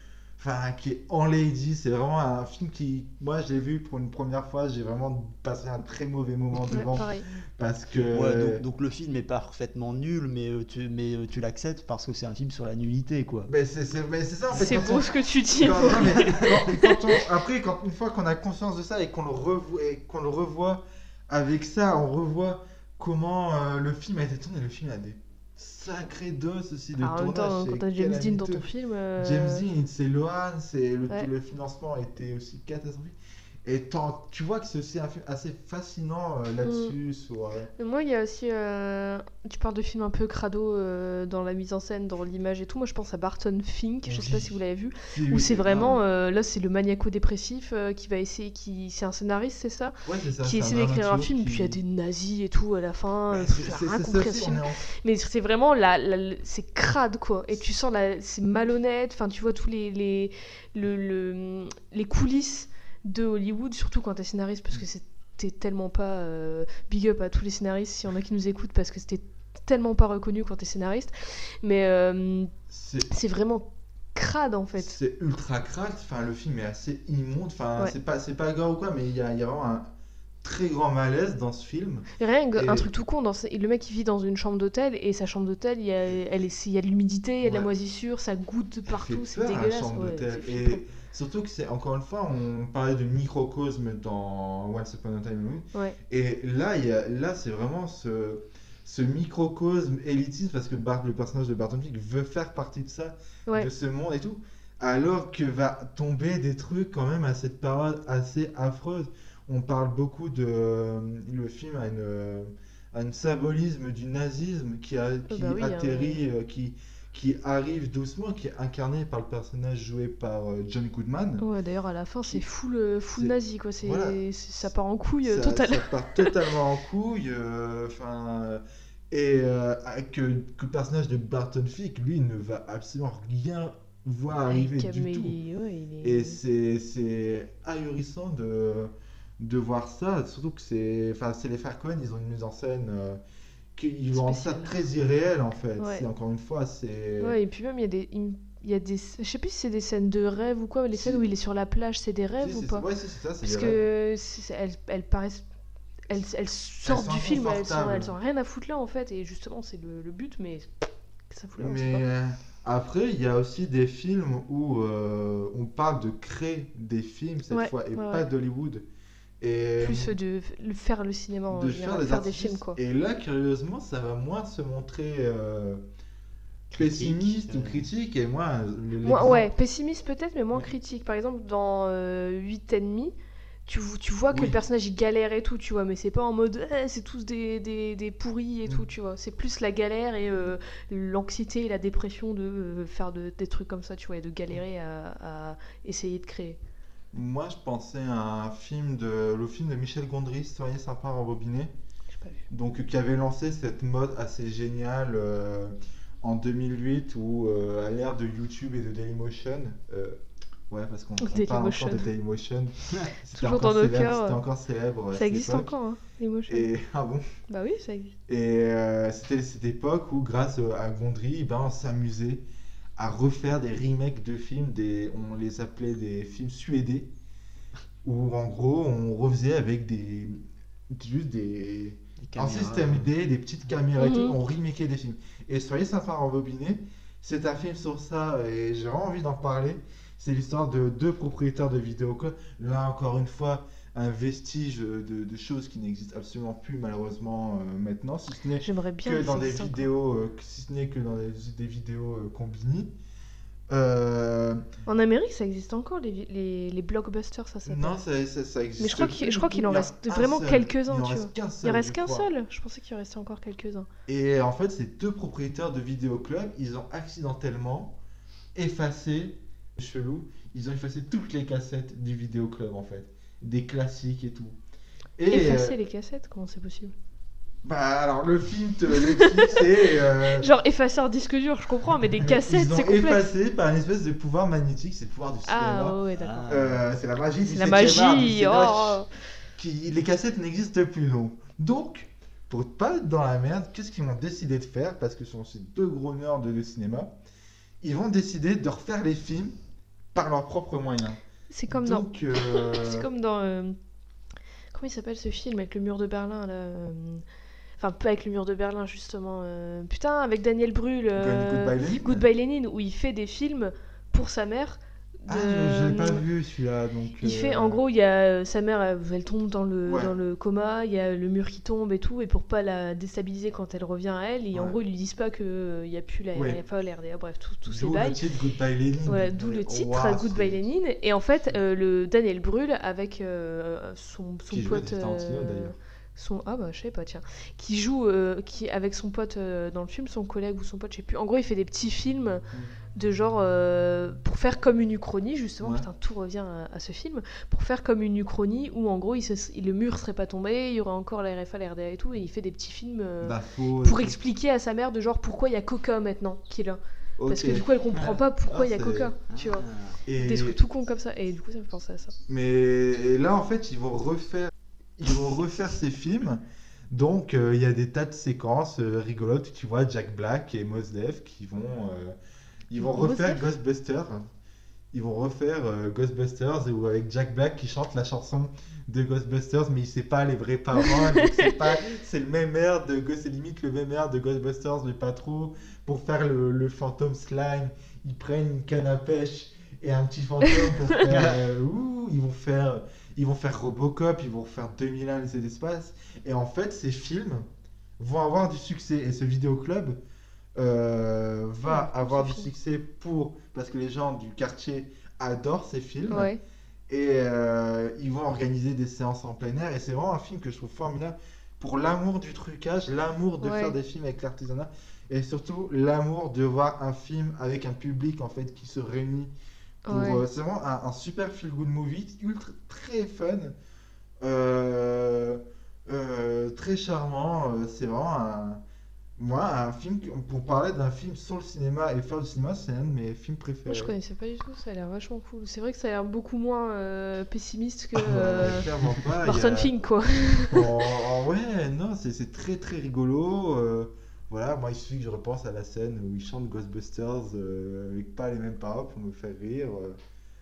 enfin, qui est enlaidi. C'est vraiment un film qui, moi, je l'ai vu pour une première fois, j'ai vraiment passé un très mauvais moment Ouais, devant. pareil. Parce que. Ouais, donc, donc le film est parfaitement nul, mais euh, tu, mais euh, tu l'acceptes parce que c'est un film sur la nullité, quoi. Mais c'est, c'est, mais c'est ça en fait. C'est quand beau on- ce que tu dis. Quand- non, mais quand- quand on- après, quand, une fois qu'on a conscience de ça et qu'on le revoit, et qu'on le revoit avec ça, on revoit comment euh, le film a été tourné. Le film a des sacrés dos aussi de Alors, en même tournage. temps, c'est quand t'as James Dean dans calamiteux. ton film. euh, James Dean, c'est Lohan, c'est le, Ouais. le financement a été aussi catastrophique. Et t'en- tu vois que c'est aussi un film assez fascinant euh, là-dessus. Sur, euh, Moi, il y a aussi. euh, Tu parles de films un peu crado euh, dans la mise en scène, dans l'image et tout. Moi, je pense à Barton Fink, je sais pas Oui. si vous l'avez vu, si, où oui, c'est non, vraiment. euh, Là, c'est le maniaco-dépressif euh, qui va essayer. Qui... C'est un scénariste, c'est ça Ouais, c'est ça, Qui c'est essaie d'écrire un dramaturge film, qui- puis il y a des nazis et tout à la fin. Bah, euh, c'est- J'ai c'est- rien c'est compris ça à ce aussi, film. on est en- Mais c'est vraiment. La, la- C'est crade, quoi. Et tu sens. La... C'est malhonnête. Enfin, tu vois tous les. les... Le, le- les coulisses de Hollywood, surtout quand t'es scénariste, parce que c'était tellement pas euh, big up à tous les scénaristes, s'il y en a qui nous écoutent, parce que c'était tellement pas reconnu quand t'es scénariste. Mais euh, C'est c'est vraiment crade en fait. C'est ultra crade, enfin le film est assez immonde, enfin Ouais. c'est pas c'est pas gore ou quoi, mais il y a, il y a vraiment un très grand malaise dans ce film. Rien que Et- un truc tout con, dans ce- le mec il vit dans une chambre d'hôtel et sa chambre d'hôtel, il y a, elle est, il y a de l'humidité, il y a de la Ouais. moisissure, ça goutte de partout, fait c'est peur, la dégueulasse. chambre ouais, d'hôtel. c'est Et flippant. surtout que c'est encore une fois, on parlait de microcosme dans Once Upon a Time in Hollywood. Ouais. Et là, il y a, là c'est vraiment ce, ce microcosme élitiste parce que Bart, le personnage de Barton Fink veut faire partie de ça, Ouais. de ce monde et tout, alors que va tomber des trucs quand même à cette période assez affreuse. On parle beaucoup de le film a une a un symbolisme du nazisme qui a qui bah oui, atterrit, euh, qui qui arrive doucement, qui est incarné par le personnage joué par euh, John Goodman. Ouais, d'ailleurs à la fin c'est full, euh, full c'est- nazi quoi, c'est, voilà. c'est- ça part en couille euh, ça, total. ça part totalement en couille. euh, Enfin, euh, et euh, que, que le personnage de Barton Fink, lui, ne va absolument rien voir arriver Avec, du mais tout. il est- ouais, il est- Et c'est c'est ahurissant de, de voir ça, surtout que c'est enfin, c'est les frères Cohen, ils ont une mise en scène euh, qui rendent ça Spécial. très irréel en fait. Ouais. C'est encore une fois, c'est. Ouais, et puis même il y a des, il il y a des, je sais plus si c'est des scènes de rêve ou quoi, mais les Si. scènes où il est sur la plage, c'est des rêves Si, ou c'est- pas? ouais, si, c'est ça, c'est Parce des rêves. que c'est- elles, elles paraissent, elles, elles sortent sont du film, elles sont, inconfortables. elles ont rien à foutre là en fait, et justement c'est le, le but, mais ça fout là, on sait Mais pas. euh, après, il y a aussi des films où euh, on parle de créer des films cette Ouais, fois et ouais, pas ouais. d'Hollywood. Et Plus de le- faire le cinéma en de général, faire des faire des artistes. films quoi. Et là, curieusement, ça va moins se montrer euh, Critique, pessimiste ou euh. critique. Et moi, le- Moi, l'exemple- ouais, pessimiste peut-être, mais moins Ouais. critique. Par exemple, dans euh, huit ennemis, tu, tu vois que Oui. le personnage il galère et tout, tu vois, mais c'est pas en mode Eh, c'est tous des, des, des pourris et Mm. tout, tu vois. C'est plus la galère et euh, l'anxiété et la dépression de euh, faire de- des trucs comme ça, tu vois, et de galérer à, à essayer de créer. Moi, je pensais à un film de le film de Michel Gondry, Soyez sympa rembobiné. J'ai pas vu. Donc qui avait lancé cette mode assez géniale euh, en deux mille huit où euh, à l'ère de YouTube et de Dailymotion, euh, ouais parce qu'on on parle Dailymotion. encore de Dailymotion, c'était Toujours encore dans nos célèbre, cœurs, c'était euh, encore célèbre à Ça cette existe époque. encore, hein, Dailymotion. Et ah bon. Bah oui, ça existe. Et euh, c'était cette époque où grâce à Gondry, ben, on s'amusait à refaire des remakes de films, des, on les appelait des films suédés, où en gros on refaisait avec des juste des Des un caméras. système D, des petites caméras et tout, Mhm. on remakeait des films. Et Soyez sympa rembobiné, c'est un film sur ça et j'ai vraiment envie d'en parler. C'est l'histoire de deux propriétaires de vidéoclubs. Là encore une fois, un vestige de, de choses qui n'existent absolument plus malheureusement euh, maintenant, si ce n'est J'aimerais bien que que dans ça des existe encore. vidéos, euh, que- si ce n'est que dans des, des vidéos euh, Combini. Euh, En Amérique, ça existe encore, les, vi- les, les blockbusters, ça s'appelle. non, ça, ça, ça existe. Mais je crois qu'il- je crois qu'il en Il y a reste un vraiment seul. quelques-uns, Il en tu reste vois. qu'un Il seul, en reste je qu'un crois. seul. Je pensais qu'il en restait encore quelques-uns. Et en fait, ces deux propriétaires de vidéoclubs, ils ont accidentellement effacé, chelou, ils ont effacé toutes les cassettes du vidéoclub en fait, des classiques et tout. Et Effacer euh, les cassettes, comment c'est possible? bah alors le film te l'explique, c'est euh, Genre effacer un disque dur, je comprends, mais des cassettes, ils ont c'est complexe. effacé par une espèce de pouvoir magnétique, c'est le pouvoir du cinéma. Ah ouais, ouais, d'accord. Ah. Euh, c'est la magie du C'est la septième art, du magie, cinéma, oh. qui, les cassettes n'existent plus, non. Donc, pour pas être dans la merde, qu'est-ce qu'ils vont décider de faire? Parce que ce sont ces deux gros nerds de, de cinéma, ils vont décider de refaire les films par leurs propres moyens. C'est comme dans. Donc, euh, C'est comme dans. euh, Comment il s'appelle ce film avec le mur de Berlin là euh, Enfin, pas avec le mur de Berlin justement. euh, Putain, avec Daniel Brühl. euh, Goodbye Lenin. Goodbye Lenin, où il fait des films pour sa mère. Ah, de- je l'ai pas vu celui-là, donc. Il euh, fait, en gros, il y a euh, sa mère, elle, elle tombe dans le, Ouais. dans le coma, il y a le mur qui tombe et tout, et pour pas la déstabiliser quand elle revient à elle, et en Ouais. gros, ils lui disent pas qu'il n'y a plus la, Ouais. il y a pas l'R D A, bref, tout- tous ces D'où le bails. titre Goodbye Lenin. Voilà, d'où Ouais. le titre, Ouah, Goodbye c'est- Lénine. Et en fait, euh, le Daniel Brühl, avec euh, son, son Qui jouait pote. dans Tarantino, euh, d'ailleurs. son... Ah bah je sais pas, tiens. Qui joue euh, qui, avec son pote euh, dans le film, son collègue ou son pote, je sais plus. En gros, il fait des petits films de genre. euh, pour faire comme une uchronie, justement. Ouais. Putain, tout revient à, à ce film. Pour faire comme une uchronie où en gros, il se- le mur serait pas tombé, il y aurait encore la R F A, la R D A et tout. Et il fait des petits films euh, Bafo, pour et tout. expliquer à sa mère de genre pourquoi il y a Coca maintenant qui est là. Parce Ok. que du coup, elle comprend pas pourquoi Ah, il y a c'est- Coca, tu vois. Et- Des trucs tout cons comme ça. Et du coup, ça me fait penser à ça. Mais et là, en fait, ils vont refaire, ils vont refaire ces films. Donc, euh, il y a des tas de séquences euh, rigolotes où tu vois Jack Black et Mos Def qui vont, euh, ils vont Mos refaire Def Ghostbusters. Ils vont refaire euh, Ghostbusters où avec Jack Black qui chante la chanson de Ghostbusters, mais il sait pas les vrais paroles. Donc c'est pas, c'est le même air de Ghost, c'est limite le même air de Ghostbusters, mais pas trop. Pour faire le, le fantôme slime, ils prennent une canne à pêche et un petit fantôme pour faire. euh, ouh, ils vont faire, ils vont faire Robocop, ils vont faire deux mille un l'essai d'espace. Et en fait, ces films vont avoir du succès. Et ce vidéoclub euh, va Ouais, avoir ce du film. succès pour parce que les gens du quartier adorent ces films. Ouais. Et euh, ils vont organiser des séances en plein air. Et c'est vraiment un film que je trouve formidable pour l'amour du trucage, l'amour de Ouais. faire des films avec l'artisanat. Et surtout l'amour de voir un film avec un public en fait qui se réunit. Pour, Ouais. euh, c'est vraiment un, un super feel good movie, ultra très fun, euh, euh, très charmant. euh, c'est vraiment un, moi un film que- pour parler d'un film sur le cinéma et faire du cinéma, c'est un de mes films préférés. Moi, je connaissais pas du tout, ça a l'air vachement cool. C'est vrai que ça a l'air beaucoup moins euh, pessimiste que Ah, euh, clairement pas, il y Barton a- Fink, quoi. En- en- ouais, non, c'est c'est très très rigolo. euh, voilà, moi il suffit que je repense à la scène où ils chantent Ghostbusters euh, avec pas les mêmes paroles pour me faire rire. euh.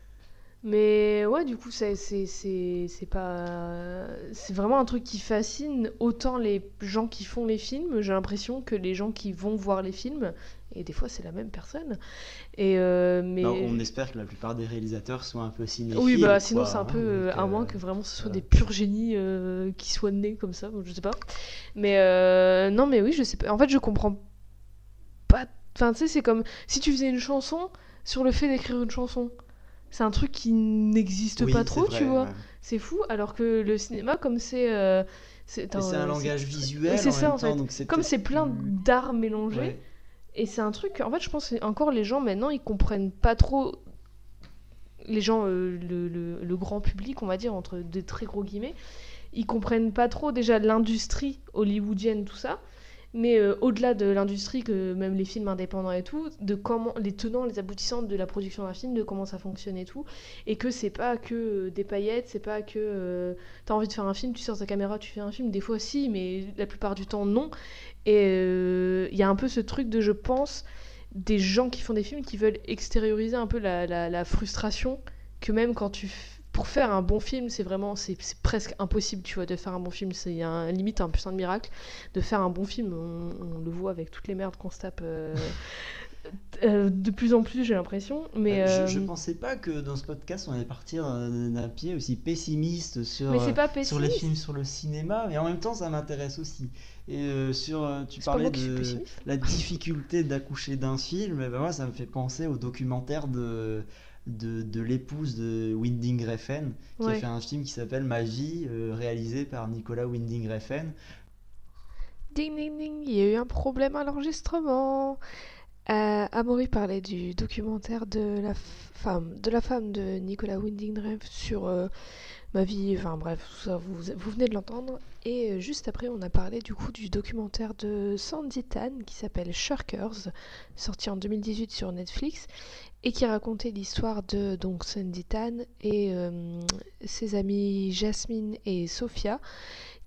Mais ouais, du coup, c'est c'est c'est c'est pas c'est vraiment un truc qui fascine autant les gens qui font les films, j'ai l'impression, que les gens qui vont voir les films, et des fois c'est la même personne. Et euh, mais Non, on espère que la plupart des réalisateurs soient un peu cinéphiles. oui, bah sinon quoi, c'est un hein, peu euh, donc, à euh, moins que vraiment ce soit voilà. des purs génies euh, qui soient nés comme ça, je sais pas. Mais euh, non, mais oui, je sais pas. En fait, je comprends pas. Enfin, tu sais, c'est comme si tu faisais une chanson sur le fait d'écrire une chanson. C'est un truc qui n'existe Oui, pas c'est trop, vrai, tu vois. ouais. C'est fou. Alors que le cinéma, comme c'est. euh, c'est Mais c'est un euh, langage c'est- visuel Oui, c'est en ça même en temps, fait. donc c'est Comme peut-être c'est plein plus- d'arts mélangés. Ouais. Et c'est un truc. En fait, je pense que encore les gens maintenant, ils comprennent pas trop. Les gens, euh, le, le- le grand public, on va dire, entre des très gros guillemets, ils comprennent pas trop déjà l'industrie hollywoodienne, tout ça. Mais euh, au-delà de l'industrie, que même les films indépendants et tout, de comment les tenants, les aboutissants de la production d'un film, de comment ça fonctionne et tout, et que c'est pas que euh, des paillettes, c'est pas que euh, t'as envie de faire un film, tu sors ta caméra, tu fais un film. Des fois si, mais la plupart du temps non. Et il y a un peu ce truc de, je pense, des gens qui font des films qui veulent extérioriser un peu la, la, la frustration que même quand tu f- pour faire un bon film, c'est vraiment c'est c'est presque impossible, tu vois, de faire un bon film. C'est un limite un putain de miracle de faire un bon film. On, on le voit avec toutes les merdes qu'on se tape euh, euh, de plus en plus, j'ai l'impression. Mais Euh, euh, je, je pensais pas que dans ce podcast on allait partir d'un d'un pied aussi pessimiste sur, Mais c'est pas euh, sur les pessimiste. films, sur le cinéma, mais en même temps ça m'intéresse aussi. Et euh, sur, euh, tu C'est pas parlais moi qui suis de pessimiste. la difficulté d'accoucher d'un film, et ben moi ça me fait penser au documentaire de, de, de l'épouse de Winding Refn, qui a Ouais. fait un film qui s'appelle Ma vie, euh, réalisé par Nicolas Winding Refn. Ding ding ding, il y a eu un problème à l'enregistrement. Euh, Amaury parlait du documentaire de la f- femme, de la femme de Nicolas Winding Refn sur euh, ma vie, enfin bref, tout ça, vous, vous venez de l'entendre. Et euh, juste après, on a parlé du coup du documentaire de Sandy Tan qui s'appelle Shirkers, sorti en deux mille dix-huit sur Netflix, et qui racontait l'histoire de donc Sandy Tan et euh, ses amies Jasmine et Sophia,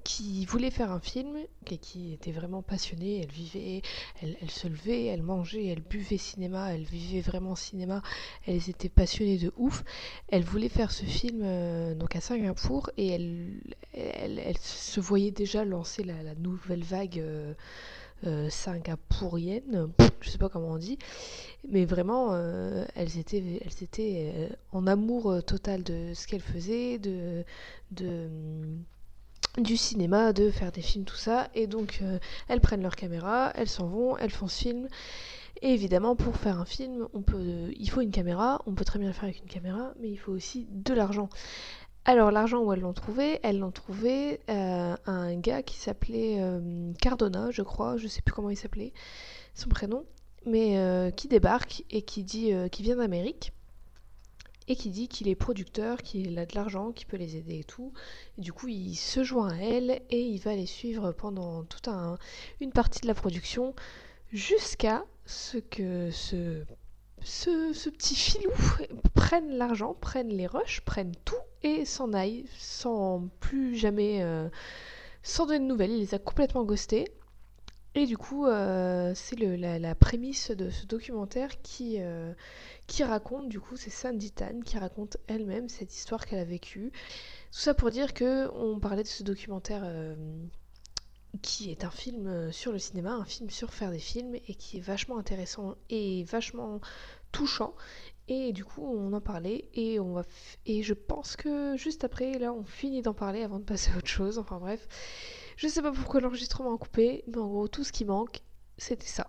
qui voulait faire un film et qui était vraiment passionnée. Elle vivait, elle, elle se levait, elle mangeait, elle buvait cinéma, elle vivait vraiment cinéma. Elles étaient passionnées de ouf. Elle voulait faire ce film euh, donc à Singapour et elle, elle, elle se voyait déjà lancer la, la nouvelle vague euh, euh, singapourienne. Je sais pas comment on dit, mais vraiment, euh, elles étaient, elles étaient euh, en amour euh, total de ce qu'elles faisaient, de, de du cinéma, de faire des films, tout ça. Et donc, euh, elles prennent leur caméra, elles s'en vont, elles font ce film. Et évidemment, pour faire un film, on peut, euh, il faut une caméra. On peut très bien le faire avec une caméra, mais il faut aussi de l'argent. Alors, l'argent, où elles l'ont trouvé? Elles l'ont trouvé euh, à un gars qui s'appelait euh, Cardona, je crois. Je sais plus comment il s'appelait, son prénom. Mais euh, qui débarque et qui dit, euh, qui vient d'Amérique. Et qui dit qu'il est producteur, qu'il a de l'argent, qu'il peut les aider et tout. Et du coup, il se joint à elle et il va les suivre pendant toute un, une partie de la production jusqu'à ce que ce, ce, ce petit filou prenne l'argent, prenne les rushs, prenne tout et s'en aille sans plus jamais... Euh, sans donner de nouvelles. Il les a complètement ghostés. Et du coup, euh, c'est le, la, la prémisse de ce documentaire qui, euh, qui raconte, du coup, c'est Sandy Tan qui raconte elle-même cette histoire qu'elle a vécue. Tout ça pour dire que on parlait de ce documentaire euh, qui est un film sur le cinéma, un film sur faire des films, et qui est vachement intéressant et vachement touchant. Et du coup, on en parlait, et, on va f- et je pense que juste après, là, on finit d'en parler avant de passer à autre chose. Enfin bref. Je sais pas pourquoi l'enregistrement a coupé, mais en gros, tout ce qui manque, c'était ça.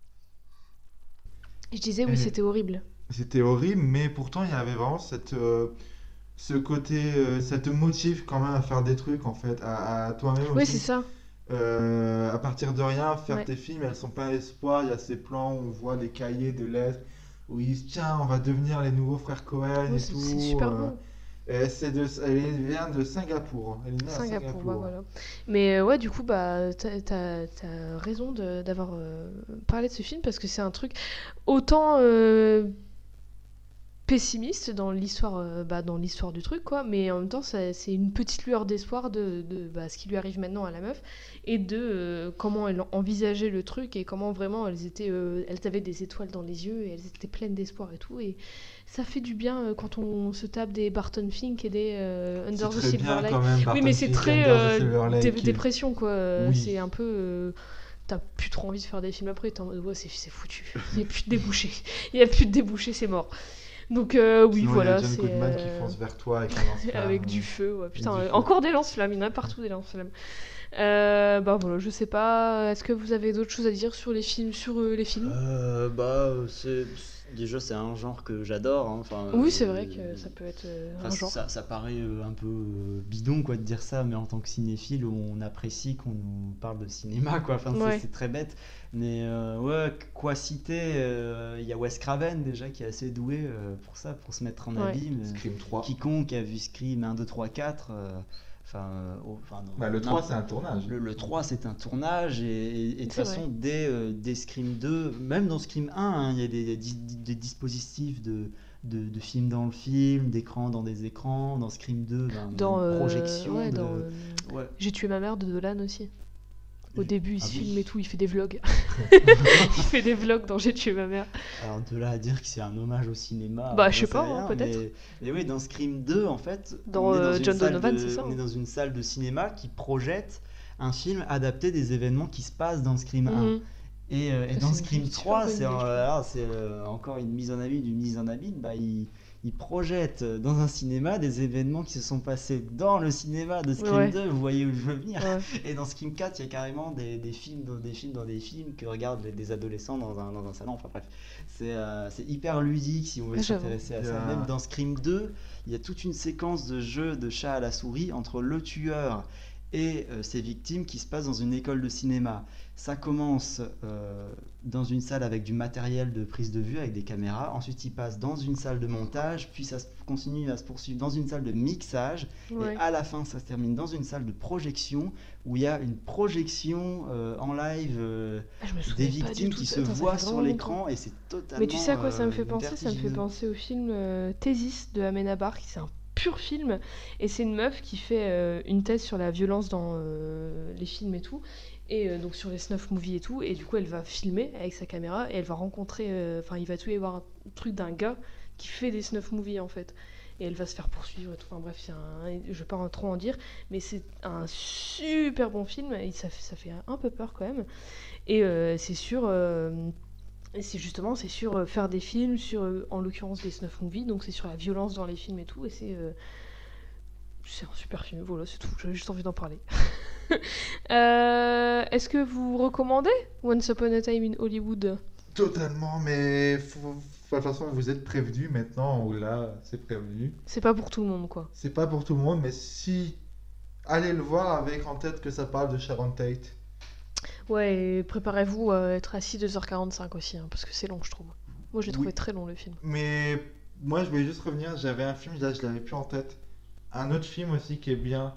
Je disais, oui, Et c'était horrible. C'était horrible, mais pourtant, il y avait vraiment cette, euh, ce côté, euh, ça te motive quand même à faire des trucs, en fait, à, à toi-même Oui, aussi. c'est ça. Euh, à partir de rien, faire Ouais. tes films, elles sont pas un espoir. Il y a ces plans où on voit les cahiers de lettres où ils disent tiens, on va devenir les nouveaux frères Cohen Oui, et c'est tout. c'est super euh, bon. et c'est de, elle vient de Singapour. Elle est née à Singapour, bah Singapour. voilà. Mais euh, ouais, du coup, bah, t'as, t'as- t'as raison de- d'avoir euh, parlé de ce film parce que c'est un truc autant euh, pessimiste dans l'histoire, euh, bah, dans l'histoire du truc, quoi, mais en même temps, ça- c'est une petite lueur d'espoir de, de bah, ce qui lui arrive maintenant à la meuf et de euh, comment elle envisageait le truc et comment vraiment elles étaient, euh, elles avaient des étoiles dans les yeux et elles étaient pleines d'espoir et tout. Et ça fait du bien euh, quand on se tape des Barton Fink et des euh, C'est Under the très Silver bien Lake. quand même, Oui, Barton mais c'est Fink, très Under the euh, Silver dé- Lake. dépression, quoi. Euh, Oui. C'est un peu. euh, T'as plus trop envie de faire des films après. T'es en mode, ouais, c'est, c'est foutu. Il n'y a plus de débouchés. Il n'y a plus de débouchés, c'est mort. Donc, euh, oui, Sinon, voilà. il y a John c'est, Goodman qui euh, fonce vers toi avec un lance-flamme. avec du feu, ouais. Putain, du euh, feu. encore des lance-flammes. Il y en a partout des lance-flammes. Euh, bah voilà, je sais pas. Est-ce que vous avez d'autres choses à dire sur les films, sur euh, les films Euh, bah, c'est... Déjà, c'est un genre que j'adore. hein, Enfin, Oui, c'est euh, vrai que ça peut être euh, Enfin, un genre. ça, ça paraît euh, un peu euh, bidon quoi de dire ça, mais en tant que cinéphile, on apprécie qu'on nous parle de cinéma quoi. Enfin, c'est- Ouais. c'est très bête. Mais euh, ouais, quoi citer euh, Il y a Wes Craven déjà qui est assez doué euh, pour ça, pour se mettre en Ouais. abîme. Scream trois. Quiconque a vu Scream un, deux, trois, quatre. euh, Enfin, euh, oh, enfin, non, Bah, le non. trois, c'est un tournage. Le, le trois, c'est un tournage, et, et- et de toute C'est façon, vrai. dès, euh, dès Scream deux, même dans Scream un, hein, il y a des, des, des dispositifs de, de, de films dans le film, d'écran dans des écrans. Dans Scream deux, ben, on a Dans, une euh, projection. ouais, de... dans, euh, Ouais. J'ai tué ma mère de Dolan aussi. Au J'ai- début, il Ah se oui. filme et tout, il fait des vlogs. Il fait des vlogs dans J'ai tué ma mère. Alors de là à dire que c'est un hommage au cinéma, Bah, j'en je sais sais pas, rien, hein, peut-être. Mais, mais oui, dans Scream deux, en fait, Dans, on est euh, une John salle Donovan, de- c'est ça, on est hein. dans une salle de cinéma qui projette un film adapté des événements qui se passent dans Scream un. Mhm. Et, euh, et Ça, dans c'est une Scream super trois, bonne c'est idée, je euh, alors, c'est, euh, encore une mise en abîme d'une mise en abîme. Bah, il, il projette dans un cinéma des événements qui se sont passés dans le cinéma de Scream Ouais. deux. Vous voyez où je veux venir. Ouais. Et dans Scream quatre, il y a carrément des, des films dans des films dans des films que regardent les- des adolescents dans un, dans un salon. Enfin bref, c'est euh, c'est hyper ludique si on veut Ouais, j'avoue. s'intéresser à Il y ça. a- Même dans Scream deux, il y a toute une séquence de jeu de chat à la souris entre le tueur et euh, ses victimes qui se passe dans une école de cinéma. Ça commence euh, dans une salle avec du matériel de prise de vue, avec des caméras. Ensuite, il passe dans une salle de montage, puis ça se continue à se poursuivre dans une salle de mixage. Ouais. Et à la fin, ça se termine dans une salle de projection où il y a une projection euh, en live euh, Ah, je me des souviens pas du victimes tout qui de ça. se Attends, ça voient fait sur vraiment l'écran longtemps. et c'est totalement. Mais tu sais à quoi ça me euh, fait penser? Ça me fait vertigineux. penser au film euh, Thésis de Amenabar, qui c'est un pur film. Et c'est une meuf qui fait euh, une thèse sur la violence dans euh, les films et tout. Et euh, donc sur les snuff movies et tout. Et du coup, elle va filmer avec sa caméra et elle va rencontrer. Enfin, euh, il va tout y avoir un truc d'un gars qui fait des snuff movies en fait. Et elle va se faire poursuivre et tout. Enfin bref, c'est un... je vais pas trop en dire. Mais c'est un super bon film. Et ça, ça fait un peu peur quand même. Et euh, c'est sur. Euh, Et c'est justement, c'est sur euh, faire des films, sur, euh, en l'occurrence, des snuff movies, donc c'est sur la violence dans les films et tout, et c'est, euh, c'est un super film, voilà, c'est tout, j'avais juste envie d'en parler. euh, est-ce que vous recommandez Once Upon a Time in Hollywood ? Totalement, mais faut- de toute façon, vous êtes prévenus maintenant, ou là, c'est prévenu. C'est pas pour tout le monde, quoi. C'est pas pour tout le monde, mais si... Allez le voir avec en tête que ça parle de Sharon Tate. Ouais, et préparez-vous à être assis deux heures quarante-cinq aussi, hein, parce que c'est long, je trouve. Moi, j'ai trouvé Oui. très long, le film. Mais moi, je voulais juste revenir, j'avais un film, là, je l'avais plus en tête. Un autre film aussi qui est bien,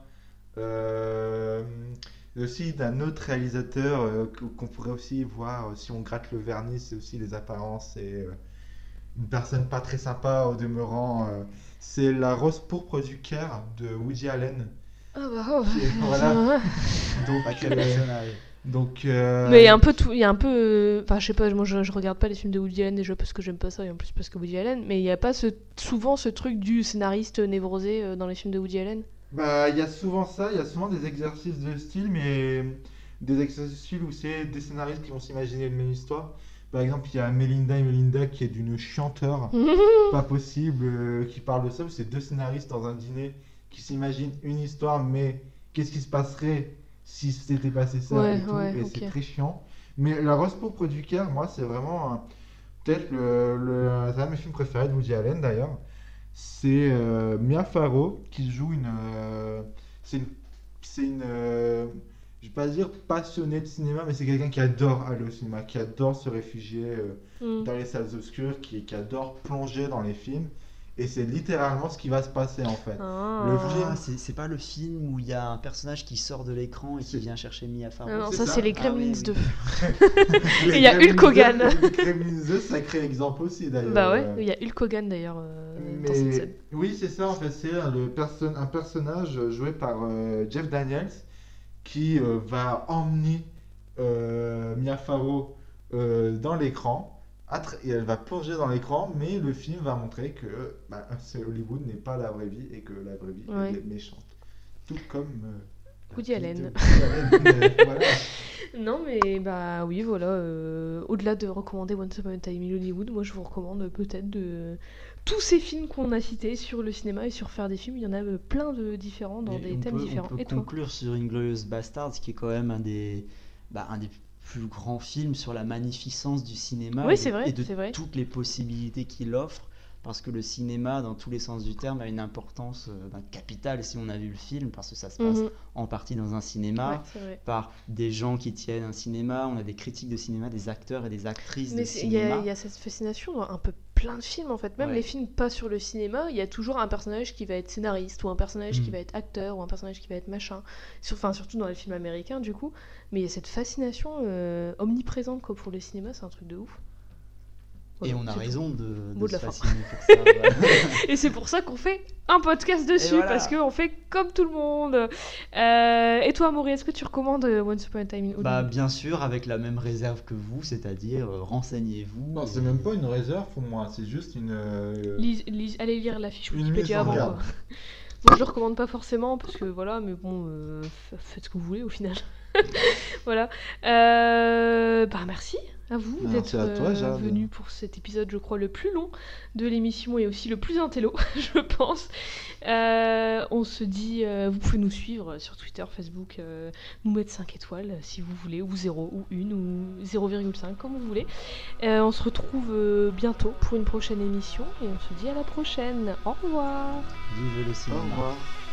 euh, aussi d'un autre réalisateur euh, que- qu'on pourrait aussi voir euh, si on gratte le vernis, c'est aussi les apparences et euh, une personne pas très sympa au demeurant. euh, c'est La Rose pourpre du Caire de Woody Allen. Ah bah, oh. Et voilà. Donc, Pas quel euh, personnage. donc euh, Mais il y a un peu tout, il y a un peu, euh, enfin je sais pas, moi je, je regarde pas les films de Woody Allen déjà parce que j'aime pas ça et en plus parce que Woody Allen, mais il y a pas ce, souvent ce truc du scénariste névrosé euh, dans les films de Woody Allen. Bah, il y a souvent ça, il y a souvent des exercices de style, mais des exercices de style où c'est des scénaristes qui vont s'imaginer une même histoire. Par exemple, il y a Melinda et Melinda qui est d'une chanteur pas possible, euh, qui parle de ça, où c'est deux scénaristes dans un dîner qui s'imaginent une histoire, mais qu'est-ce qui se passerait si c'était passé ça Ouais, et tout, ouais, et ok. c'est très chiant. Mais La Rose pourpre du Caire, moi, c'est vraiment un- peut-être le, le, c'est un de mes films préférés de Woody Allen d'ailleurs. C'est euh, Mia Farrow qui joue une. euh, c'est une. C'est une euh, je vais pas dire passionnée de cinéma, mais c'est quelqu'un qui adore aller au cinéma, qui adore se réfugier euh, Mm. dans les salles obscures, qui, qui adore plonger dans les films. Et c'est littéralement ce qui va se passer en fait. Ah. Le Ah, film, c'est c'est pas le film où il y a un personnage qui sort de l'écran et qui C'est- vient chercher Mia Farrow. Ah non, c'est ça, ça. c'est les Ah Gremlins oui, oui. deux. les il y a Hulk Gremlins Hogan. deux, Les Gremlins deux, sacré exemple aussi d'ailleurs. Bah ouais, Euh, il y a Hulk Hogan d'ailleurs euh, dans cette Mais scène. oui, c'est ça en fait, c'est le perso- un personnage joué par euh, Jeff Daniels qui euh, va emmener euh, Mia Farrow euh, dans l'écran à tra- et elle va plonger dans l'écran, mais le film va montrer que bah, c'est Hollywood n'est pas la vraie vie et que la vraie vie Ouais. elle est méchante. Tout comme euh, la Woody vie Allen. de Woody Allen, euh, voilà. Non mais bah oui voilà, euh, au-delà de recommander Once Upon a Time in Hollywood, moi je vous recommande peut-être de tous ces films qu'on a cités sur le cinéma et sur faire des films, il y en a euh, plein de différents dans Mais des on thèmes peut, différents. On peut Et toi ? conclure sur Inglourious Basterds, qui est quand même un des, bah, un des plus grands films sur la magnificence du cinéma Oui, et c'est de, vrai, et de c'est vrai. toutes les possibilités qu'il offre, parce que le cinéma, dans tous les sens du terme, a une importance euh, ben, capitale si on a vu le film, parce que ça se passe Mhm. en partie dans un cinéma, Ouais, c'est vrai. par des gens qui tiennent un cinéma, on a des critiques de cinéma, des acteurs et des actrices Mais de c'est- il y, a- cinéma. il y a cette fascination dans un peu plein de films en fait, même Ouais. les films pas sur le cinéma, il y a toujours un personnage qui va être scénariste ou un personnage qui Mm. va être acteur ou un personnage qui va être machin. Sur- Enfin surtout dans les films américains du coup, mais il y a cette fascination euh, omniprésente quoi pour le cinéma, c'est un truc de ouf. Et Voilà, on a c'est raison de, Mot de de la se fin. fasciner pour ça. voilà. tout. Et c'est pour ça qu'on fait un podcast dessus voilà. parce qu'on fait comme tout le monde. Euh, et toi Amaury, est-ce que tu recommandes euh, Once Upon a Time in Hollywood ? Bah bien sûr, avec la même réserve que vous, c'est-à-dire euh, renseignez-vous. Non, c'est et- même pas une réserve pour moi, c'est juste une. euh, Lise- lise- allez lire la fiche Une Wikipédia mise en avant. garde. Quoi. Moi je le recommande pas forcément parce que voilà, mais bon, euh, f- faites ce que vous voulez au final. Voilà. Euh, bah merci à vous Merci d'être à toi, euh, Jeanne. venu pour cet épisode, je crois, le plus long de l'émission et aussi le plus intello, je pense. Euh, on se dit, euh, vous pouvez nous suivre sur Twitter, Facebook, euh, nous mettre cinq étoiles euh, si vous voulez, ou zéro, ou une, ou zéro virgule cinq, comme vous voulez. Euh, on se retrouve euh, bientôt pour une prochaine émission et on se dit à la prochaine. Au revoir. Vive le Au cinéma. revoir.